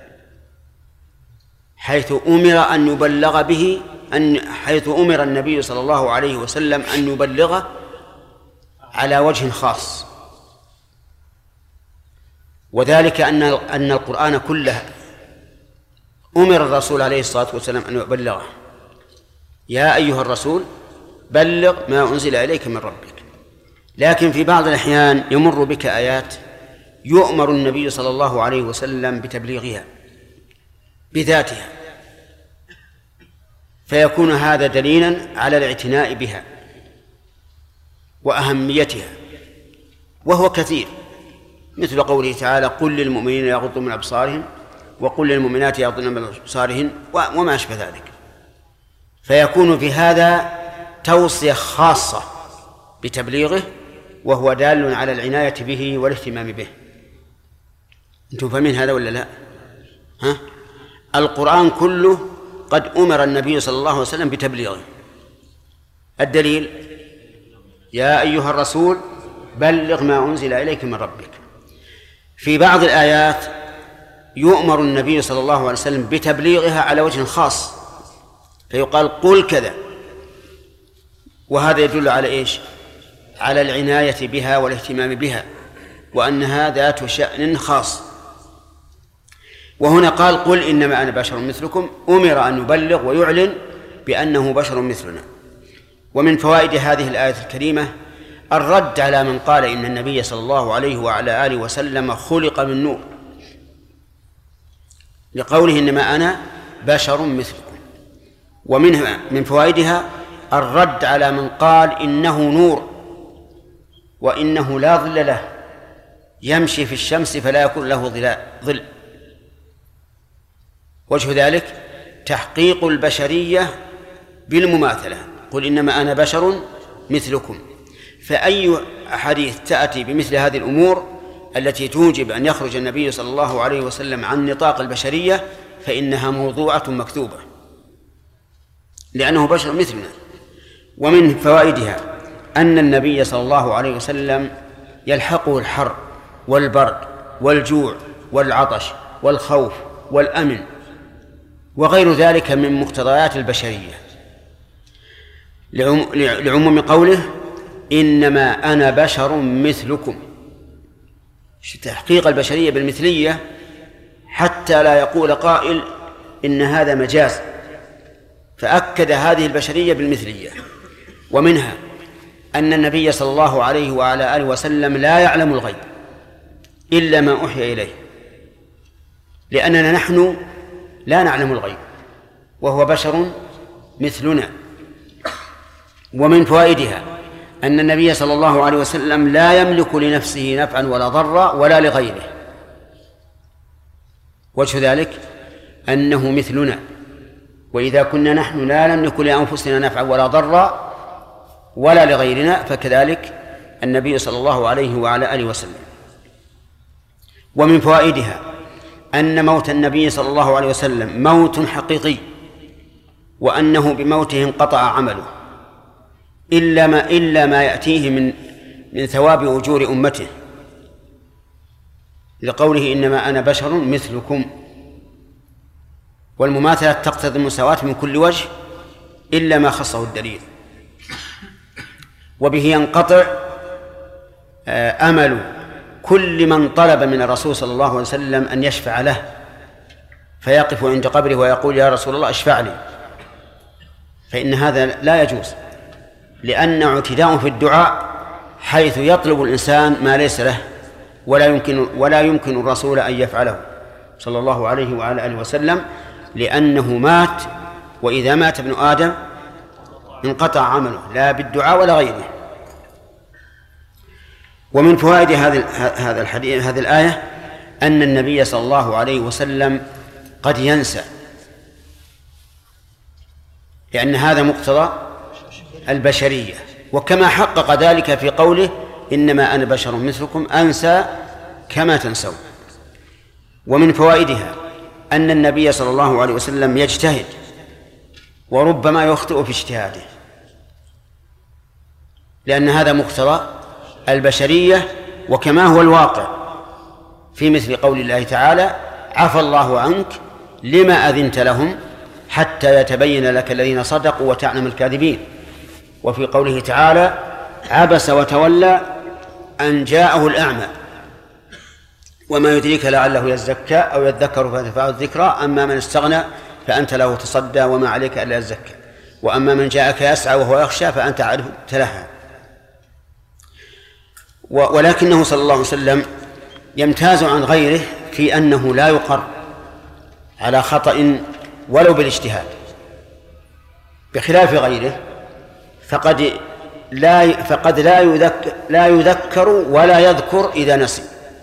حيث أمر أن يبلغ به أن حيث أمر النبي صلى الله عليه وسلم أن يبلغه على وجه خاص، وذلك أن أن القرآن كله أمر الرسول عليه الصلاة والسلام أن يبلغه: يا أيها الرسول بلغ ما أنزل إليك من ربك. لكن في بعض الأحيان يمر بك آيات يؤمر النبي صلى الله عليه وسلم بتبليغها بذاتها، فيكون هذا دليلا على الاعتناء بها وأهميتها، وهو كثير، مثل قوله تعالى: قل للمؤمنين يغضوا من أبصارهم وقل للمؤمنات يغضن من أبصارهن وما أشبه ذلك. فيكون في هذا توصية خاصة بتبليغه، وهو دال على العناية به والاهتمام به. أنتم فاهمين هذا ولا لا؟ ها؟ القرآن كله قد أمر النبي صلى الله عليه وسلم بتبليغه. الدليل: يا أيها الرسول بلغ ما أنزل إليك من ربك. في بعض الآيات يؤمر النبي صلى الله عليه وسلم بتبليغها على وجه خاص، فيقال: قل كذا. وهذا يدل على إيش؟ على العناية بها والاهتمام بها، وأنها ذات شأن خاص. وهنا قال: قل إنما أنا بشر مثلكم، أمر أن يبلغ ويعلن بأنه بشر مثلنا. ومن فوائد هذه الآية الكريمة الرد على من قال إن النبي صلى الله عليه وعلى آله وسلم خلق من نور، لقوله: إنما أنا بشر مثلكم. ومنها من فوائدها الرد على من قال إنه نور وإنه لا ظل له يمشي في الشمس فلا يكون له ظل. وجه ذلك تحقيق البشرية بالمماثلة، قل إنما أنا بشر مثلكم. فأي حديث تأتي بمثل هذه الأمور التي توجب أن يخرج النبي صلى الله عليه وسلم عن نطاق البشرية فإنها موضوعة مكذوبة، لأنه بشر مثلنا. ومن فوائدها أن النبي صلى الله عليه وسلم يلحقه الحر والبرد والجوع والعطش والخوف والأمن وغير ذلك من مقتضيات البشرية، لعموم قوله إنما أنا بشر مثلكم. تحقيق البشرية بالمثلية حتى لا يقول قائل إن هذا مجاز، فأكد هذه البشرية بالمثلية. ومنها أن النبي صلى الله عليه وعلى آله وسلم لا يعلم الغيب إلا ما أوحي إليه، لأننا نحن لا نعلم الغيب وهو بشر مثلنا. ومن فوائدها أن النبي صلى الله عليه وسلم لا يملك لنفسه نفعا ولا ضرا ولا لغيره. وجه ذلك أنه مثلنا، وإذا كنا نحن لا نملك لأنفسنا نفعا ولا ضرا ولا لغيرنا فكذلك النبي صلى الله عليه وعلى آله وسلم. ومن فوائدها أن موت النبي صلى الله عليه وسلم موت حقيقي، وأنه بموته انقطع عمله إلا ما إلا ما يأتيه من من ثواب أجور أمته، لقوله إنما أنا بشر مثلكم. والمماثلة تقتضي المساواة من كل وجه إلا ما خصه الدليل. وبه ينقطع أمل كل من طلب من الرسول صلى الله عليه وسلم أن يشفع له، فيقف عند قبره ويقول يا رسول الله اشفع لي، فإن هذا لا يجوز، لأنه اعتداء في الدعاء حيث يطلب الإنسان ما ليس له، ولا يمكن ولا يمكن الرسول أن يفعله صلى الله عليه وعلى آله وسلم، لأنه مات، وإذا مات ابن آدم انقطع عمله لا بالدعاء ولا غيره. ومن فوائد هذا الحديث هذه الآية أن النبي صلى الله عليه وسلم قد ينسى، لأن هذا مقتضى البشرية، وكما حقق ذلك في قوله إنما أنا بشر مثلكم أنسى كما تنسون. ومن فوائدها أن النبي صلى الله عليه وسلم يجتهد وربما يخطئ في اجتهاده، لأن هذا مقتضى البشرية، وكما هو الواقع في مثل قول الله تعالى عفى الله عنك لما أذنت لهم حتى يتبين لك الذين صدقوا وتعلم الكاذبين. وفي قوله تعالى عبس وتولى أن جاءه الأعمى وما يدريك لعله يزكى أو يذكر فتنفعه الذكرى أما من استغنى فأنت له تصدى وما عليك ألا يزكى وأما من جاءك يسعى وهو يخشى فأنت عنه تلهى. ولكنه صلى الله عليه وسلم يمتاز عن غيره في أنه لا يقر على خطأ ولو بالاجتهاد، بخلاف غيره فقد لا فقد لا يذكر لا يذكر ولا يذكر إذا نسي،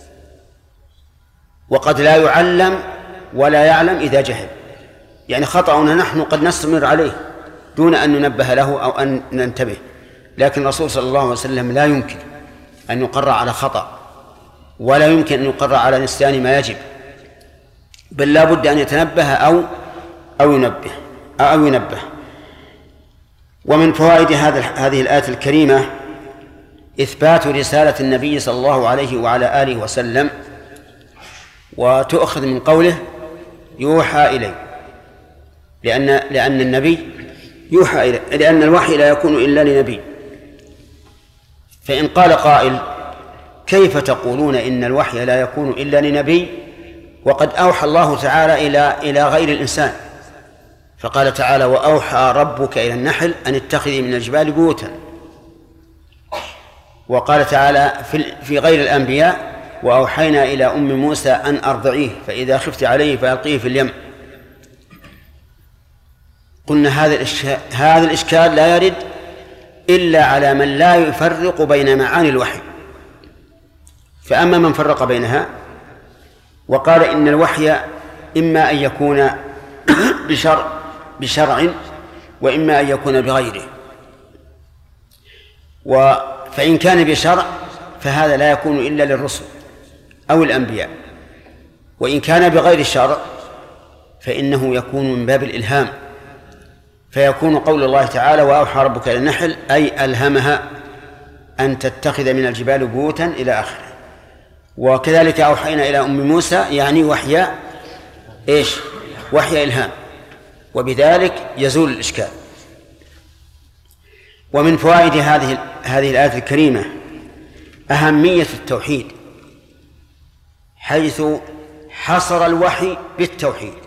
وقد لا يعلم ولا يعلم إذا جهل. يعني خطأنا نحن قد نستمر عليه دون أن ننبه له أو أن ننتبه، لكن الرسول صلى الله عليه وسلم لا يمكن أن يقر على خطأ ولا يمكن أن يقر على نسيان ما يجب، بل لا بد أن يتنبه أو أو ينبه أو ينبه. ومن فوائد هذا هذه الآية الكريمة إثبات رسالة النبي صلى الله عليه وعلى آله وسلم، وتؤخذ من قوله يوحى إليه، لأن لأن النبي يوحى إليه، لأن الوحي لا يكون إلا لنبي. فإن قال قائل كيف تقولون إن الوحي لا يكون إلا لنبي وقد أوحى الله تعالى إلى إلى غير الإنسان؟ فقال تعالى وأوحى ربك إلى النحل أن اتخذي من الجبال بيوتا. وقال تعالى في في غير الأنبياء وأوحينا إلى أم موسى أن أرضعيه فإذا خفت عليه فألقيه في اليم. قلنا هذا الإشكال, هذا الإشكال لا يرد إلا على من لا يفرق بين معاني الوحي، فأما من فرق بينها وقال إن الوحي إما أن يكون بشرع بشرع وإما أن يكون بغيره، فإن كان بشرع فهذا لا يكون إلا للرسل أو الأنبياء، وإن كان بغير الشرع فإنه يكون من باب الإلهام، فيكون قول الله تعالى وأوحى ربك إلى النحل أي ألهمها أن تتخذ من الجبال بيوتا إلى آخره. وكذلك أوحينا إلى أم موسى يعني وحي إيش؟ وحي إلهام، وبذلك يزول الإشكال. ومن فوائد هذه هذه الآية الكريمة أهمية التوحيد، حيث حصر الوحي بالتوحيد،